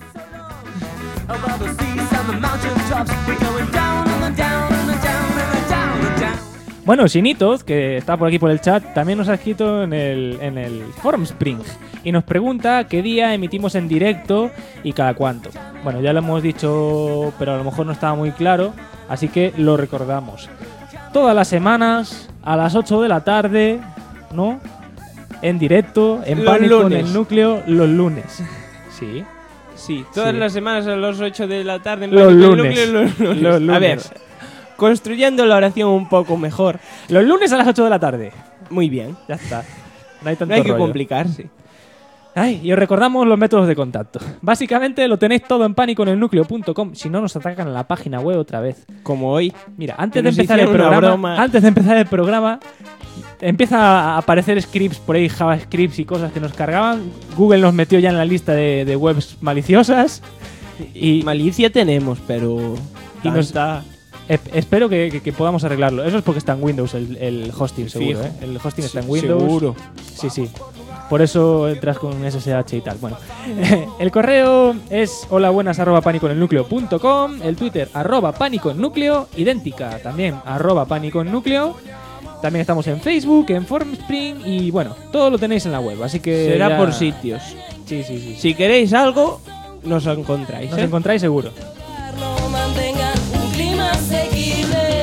Bueno, Shinitos, que está por aquí por el chat, también nos ha escrito en el Formspring y nos pregunta qué día emitimos en directo y cada cuánto. Bueno, ya lo hemos dicho, pero a lo mejor no estaba muy claro, así que lo recordamos. Todas las semanas, a las 8 de la tarde, ¿no? En directo, en Los Pánico, en lunes. el núcleo, los lunes. Sí. Sí, todas Sí. las semanas a las 8 de la tarde en Los Pánico en el lunes. Núcleo, los lunes. Los lunes. A ver, construyendo la oración un poco mejor. Los lunes a las 8 de la tarde. Muy bien. Ya está. No hay tanto No hay que rollo. complicarse. Ay, y os recordamos los métodos de contacto. Básicamente lo tenéis todo en pánicoenelnucleo.com. Si no, nos atacan en la página web otra vez. Como hoy. Mira, antes Que de nos empezar el hicieron una programa, broma. empieza a aparecer scripts por ahí, JavaScripts y cosas que nos cargaban. Google nos metió ya en la lista de webs maliciosas. Y Malicia tenemos, pero... Y nos- tanta- espero que podamos arreglarlo. Eso es porque está en Windows el hosting, seguro. Fijo. El hosting está en Windows. Seguro. Sí. Por eso entras con SSH y tal. Bueno, el correo es holabuenas@panicoenelnucleo.com, el Twitter @panicoennúcleo, idéntica también @panicoennúcleo. También estamos en Facebook, en Formspring y bueno, todo lo tenéis en la web, así que Será ya- por sitios. Sí. Si queréis algo, nos encontráis. Nos ¿eh? encontráis seguro. Mantengan un clima asequible.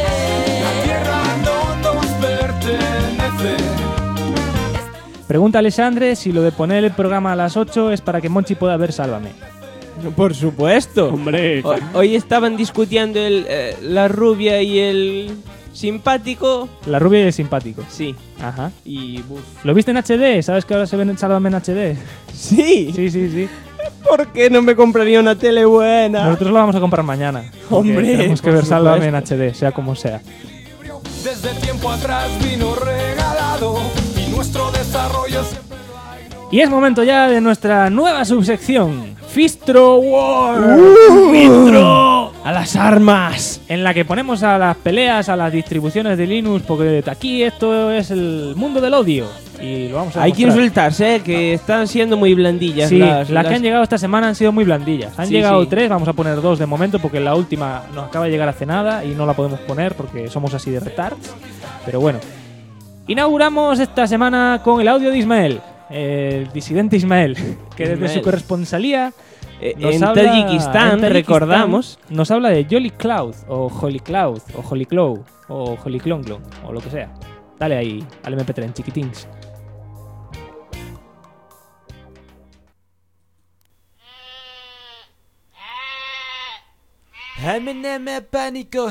Pregunta Alexandre si lo de poner el programa a las 8 es para que Monchi pueda ver Sálvame. Por supuesto. Hombre, Hoy estaban discutiendo la rubia y el simpático. La rubia y el simpático. Sí. Ajá. Y buf. ¿Lo viste en HD? ¿Sabes que ahora se ven en Sálvame en HD? Sí. Sí. ¿Por qué no me compraría una tele buena? Nosotros lo vamos a comprar mañana. porque Hombre, tenemos que por ver Sálvame en supuesto. HD, sea como sea. Desde tiempo atrás vino regalado y nuestro desarrollo siempre... Y es momento ya de nuestra nueva subsección. Fistro War. ¡Fistro! ¡A las armas! En la que ponemos a las peleas, a las distribuciones de Linux, porque aquí esto es el mundo del odio. Y lo vamos a Hay que demostrar. insultarse, que están siendo muy blandillas. Sí, las que han llegado esta semana han sido muy blandillas. Han Sí, llegado sí. 3, vamos a poner 2 de momento porque la última nos acaba de llegar hace nada y no la podemos poner porque somos así de retards. Pero bueno. Inauguramos esta semana con el audio de Ismael, el disidente Ismael, que desde Ismael. su corresponsalía nos En habla- Tayikistán, recordamos. nos habla de Jolly Cloud, o Holy Cloud, o Holy Cloud, o Holy Clonglon, o lo que sea. Dale ahí al MP3 en chiquitins. Pánico,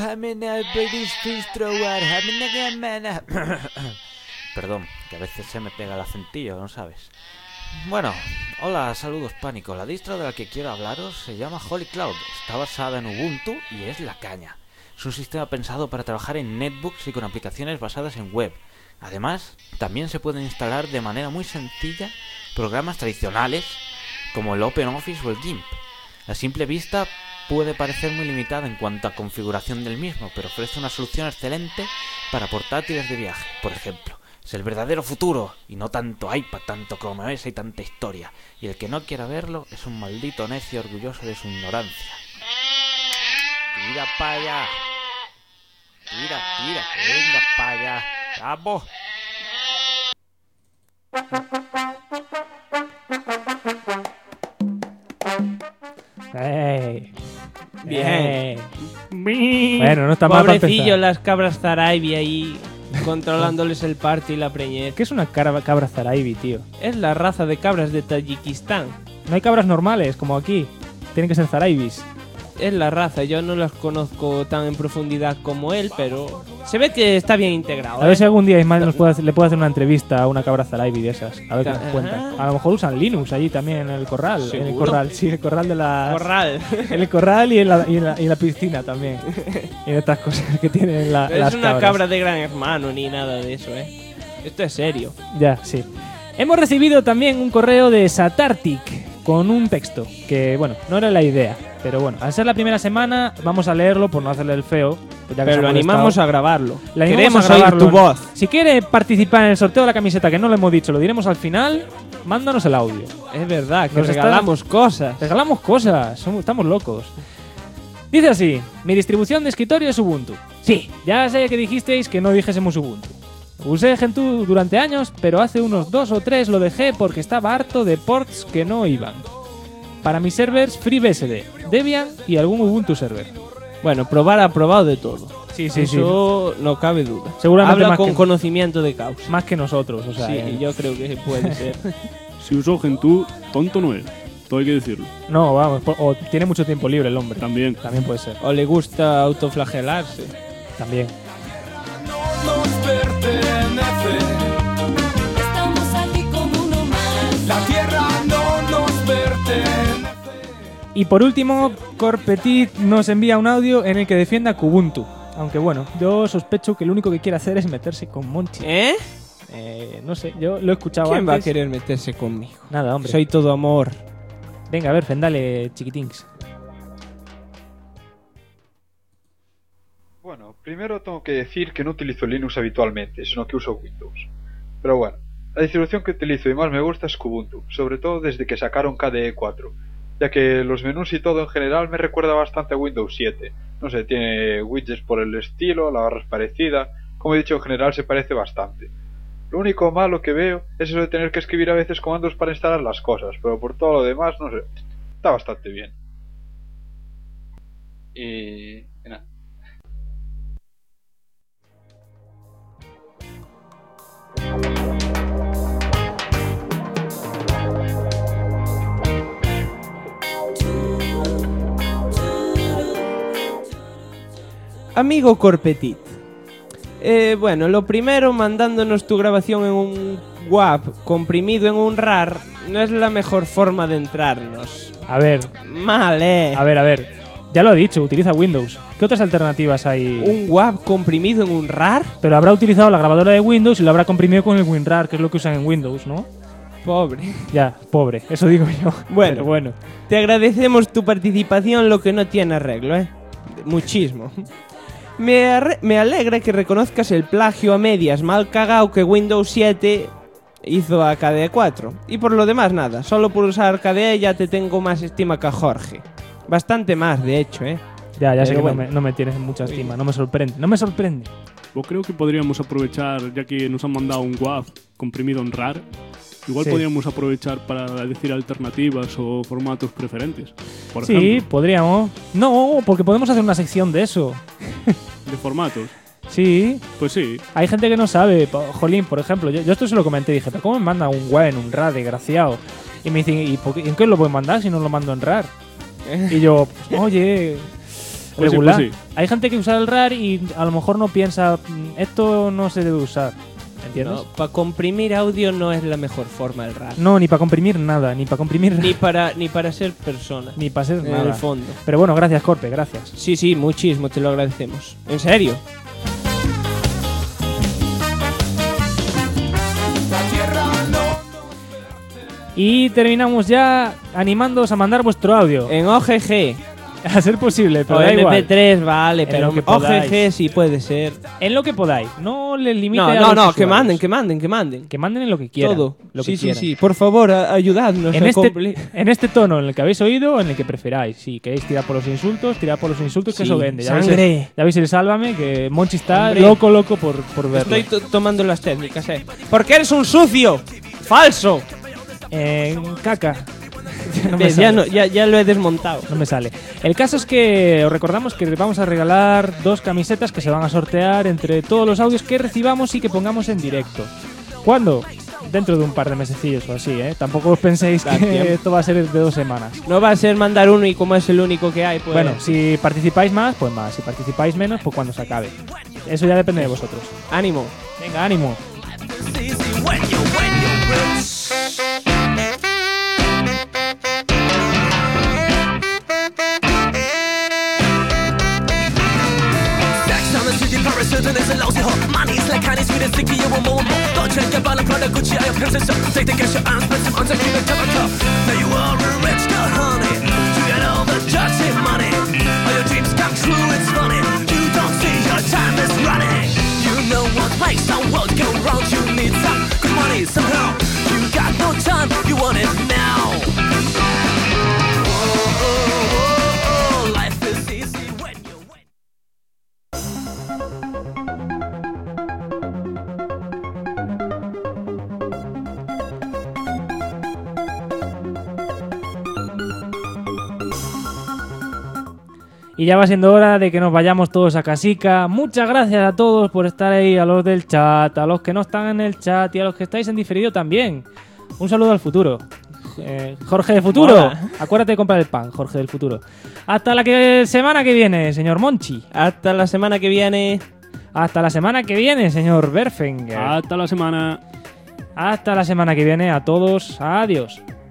Perdón, que a veces se me pega el acentillo, ¿no sabes? Bueno, hola, saludos Pánico. La distro de la que quiero hablaros se llama Holy Cloud. Está basada en Ubuntu y es la caña. Es un sistema pensado para trabajar en netbooks y con aplicaciones basadas en web. Además, también se pueden instalar de manera muy sencilla programas tradicionales como el OpenOffice o el GIMP. A simple vista puede parecer muy limitada en cuanto a configuración del mismo, pero ofrece una solución excelente para portátiles de viaje, por ejemplo. Es el verdadero futuro, y no tanto iPad, tanto Chrome OS y tanta historia. Y el que no quiera verlo es un maldito necio orgulloso de su ignorancia. Tira para allá. Tira, venga para allá. ¡Vamos! ¡Ey! Bien. ¡Ey! Bueno, no está mal para Pobrecillo, empezar. las cabras Zaraibi ahí controlándoles el party y la preñez. ¿Qué es una cabra Zaraibi, tío? Es la raza de cabras de Tayikistán. No hay cabras normales como aquí. Tienen que ser Zaraibis. Es la raza, yo no las conozco tan en profundidad como él, pero se ve que está bien integrado. A ver si algún día Ismael le puede hacer una entrevista a una cabra Zaraibi de esas. A ver qué nos Ajá. cuenta. A lo mejor usan Linux allí también en el corral. En el ¿Seguro? corral, sí, el corral de las... Corral. En el corral y en la piscina también. Y en estas cosas que tienen No es las una cabras. cabra de gran hermano ni nada de eso, Esto es serio. Ya, sí. Hemos recibido también un correo de Satartic con un texto que, bueno, no era la idea. Pero bueno, al ser la primera semana, vamos a leerlo por no hacerle el feo. Pues ya que Pero se lo ha animamos molestado. a grabarlo. Le animamos Queremos a oír grabarlo. tu voz. Si quiere participar en el sorteo de la camiseta, que no le hemos dicho, lo diremos al final, mándanos el audio. Es verdad, que Nos regalamos cosas. Regalamos cosas, estamos locos. Dice así: mi distribución de escritorio es Ubuntu. Sí, ya sé que dijisteis que no dijésemos Ubuntu. Usé Gentoo durante años, pero hace unos 2 o 3 lo dejé porque estaba harto de ports que no iban. Para mis servers, FreeBSD, Debian y algún Ubuntu server. Bueno, probar ha probado de todo. Sí, Eso no cabe duda. Seguramente Habla más con que- conocimiento de causa. Más que nosotros, o sea. Sí, yo creo que puede ser. Si usó Gentoo, tonto no es. Todo hay que decirlo. No, vamos, o tiene mucho tiempo libre el hombre. También. También puede ser. O le gusta autoflagelarse. También. Nos pertenece. Estamos aquí como uno más. La tierra no nos pertenece. Y por último, Corpetit nos envía un audio en el que defienda Kubuntu. Aunque bueno, yo sospecho que lo único que quiere hacer es meterse con Monchi. No sé, yo lo he escuchado ¿Quién va a antes. querer meterse conmigo? Nada, hombre. Soy todo amor. Venga, a ver, fendale, chiquitings. Bueno, primero tengo que decir que no utilizo Linux habitualmente, sino que uso Windows. Pero bueno, la distribución que utilizo y más me gusta es Kubuntu, sobre todo desde que sacaron KDE 4, ya que los menús y todo en general me recuerda bastante a Windows 7. No sé, tiene widgets por el estilo, la barra es parecida, como he dicho en general se parece bastante. Lo único malo que veo es eso de tener que escribir a veces comandos para instalar las cosas, pero por todo lo demás, no sé, está bastante bien. Y nada. Amigo Corpetit. Bueno, lo primero, mandándonos tu grabación en un WAP comprimido en un RAR, no es la mejor forma de entrarnos. A ver. Mal, A ver. Ya lo he dicho, utiliza Windows. ¿Qué otras alternativas hay? ¿Un WAP comprimido en un RAR? Pero habrá utilizado la grabadora de Windows y lo habrá comprimido con el WinRAR, que es lo que usan en Windows, ¿no? Pobre. Ya, pobre, eso digo yo. Bueno. Pero bueno. Te agradecemos tu participación, lo que no tiene arreglo, ¿eh? Muchísimo. Me alegra que reconozcas el plagio a medias mal cagao que Windows 7 hizo a KDE 4. Y por lo demás, nada. Solo por usar KDE ya te tengo más estima que a Jorge. Bastante más, de hecho, ¿eh? Ya sé Pero que bueno. no me tienes mucha estima. No me sorprende. Yo creo que podríamos aprovechar, ya que nos han mandado un WAV comprimido en RAR, igual Sí. podríamos aprovechar para decir alternativas o formatos preferentes. Por Sí, ejemplo, podríamos. No, porque podemos hacer una sección de eso. de formatos. Sí. Pues sí. Hay gente que no sabe. Jolín, por ejemplo, yo esto se lo comenté y dije, ¿pero cómo me manda un WAV en un RAR, desgraciado? Y me dicen, ¿y en qué lo pueden mandar si no lo mando en RAR? Y yo, pues, oye, Pues sí, regular. pues sí. Hay gente que usa el RAR y a lo mejor no piensa, esto no se debe usar. ¿Entiendes? No, para comprimir audio no es la mejor forma el rap. No, ni para comprimir nada, ni para comprimir Ni para ser persona. ni para ser En nada. el fondo. Pero bueno, gracias, Corpe, gracias. Sí, muchísimo, te lo agradecemos. En serio. Y terminamos ya animándoos a mandar vuestro audio. En OGG. A ser posible, pero O da igual. MP3, vale, En pero lo que podáis. OGG sí puede ser. En lo que podáis. No les limite a No, los que usuarios. manden. Que manden en lo que quieran. Todo. Lo que Sí, quieran. sí. Por favor, ayudadnos En a en este tono en el que habéis oído o en el que preferáis. Si queréis tirar por los insultos, tirad por los insultos, que Sí, eso vende. sangre. Ya veis el Sálvame, que Monchi está Hombre. loco por verlo. Estoy tomando las técnicas, Porque eres un sucio. Falso. Caca. No me Ves, sale. ya lo he desmontado. No me sale. El caso es que os recordamos que vamos a regalar 2 camisetas que se van a sortear entre todos los audios que recibamos y que pongamos en directo. ¿Cuándo? Dentro de un par de mesecillos o así, ¿eh? Tampoco os penséis Da que tiempo. esto va a ser de 2 semanas. No va a ser mandar uno y como es el único que hay, pues... Bueno, si participáis más, pues más. Si participáis menos, pues cuando se acabe. Eso ya depende de vosotros. Ánimo. Venga, ánimo. Certain is a lousy hole. Money is like honey, sweet and sticky, you want more and more. Don't change your bottle, Prada, Gucci, I have princess shop. Take the cash, your arms, spend some on the king of tobacco. Now you are a rich girl, honey. You get all the dirty money. All your dreams come true, it's funny. You don't see your time is running. You know what makes the world go round. You need some good money somehow. You got no time, you want it now. Life is easy when you wait. Y ya va siendo hora de que nos vayamos todos a casica. Muchas gracias a todos por estar ahí, a los del chat, a los que no están en el chat y a los que estáis en diferido también. Un saludo al futuro. Jorge del futuro. Hola. Acuérdate de comprar el pan, Jorge del futuro. Hasta la semana que viene, señor Monchi. Hasta la semana que viene. Hasta la semana que viene, señor Berfenger. Hasta la semana. Hasta la semana que viene a todos. Adiós.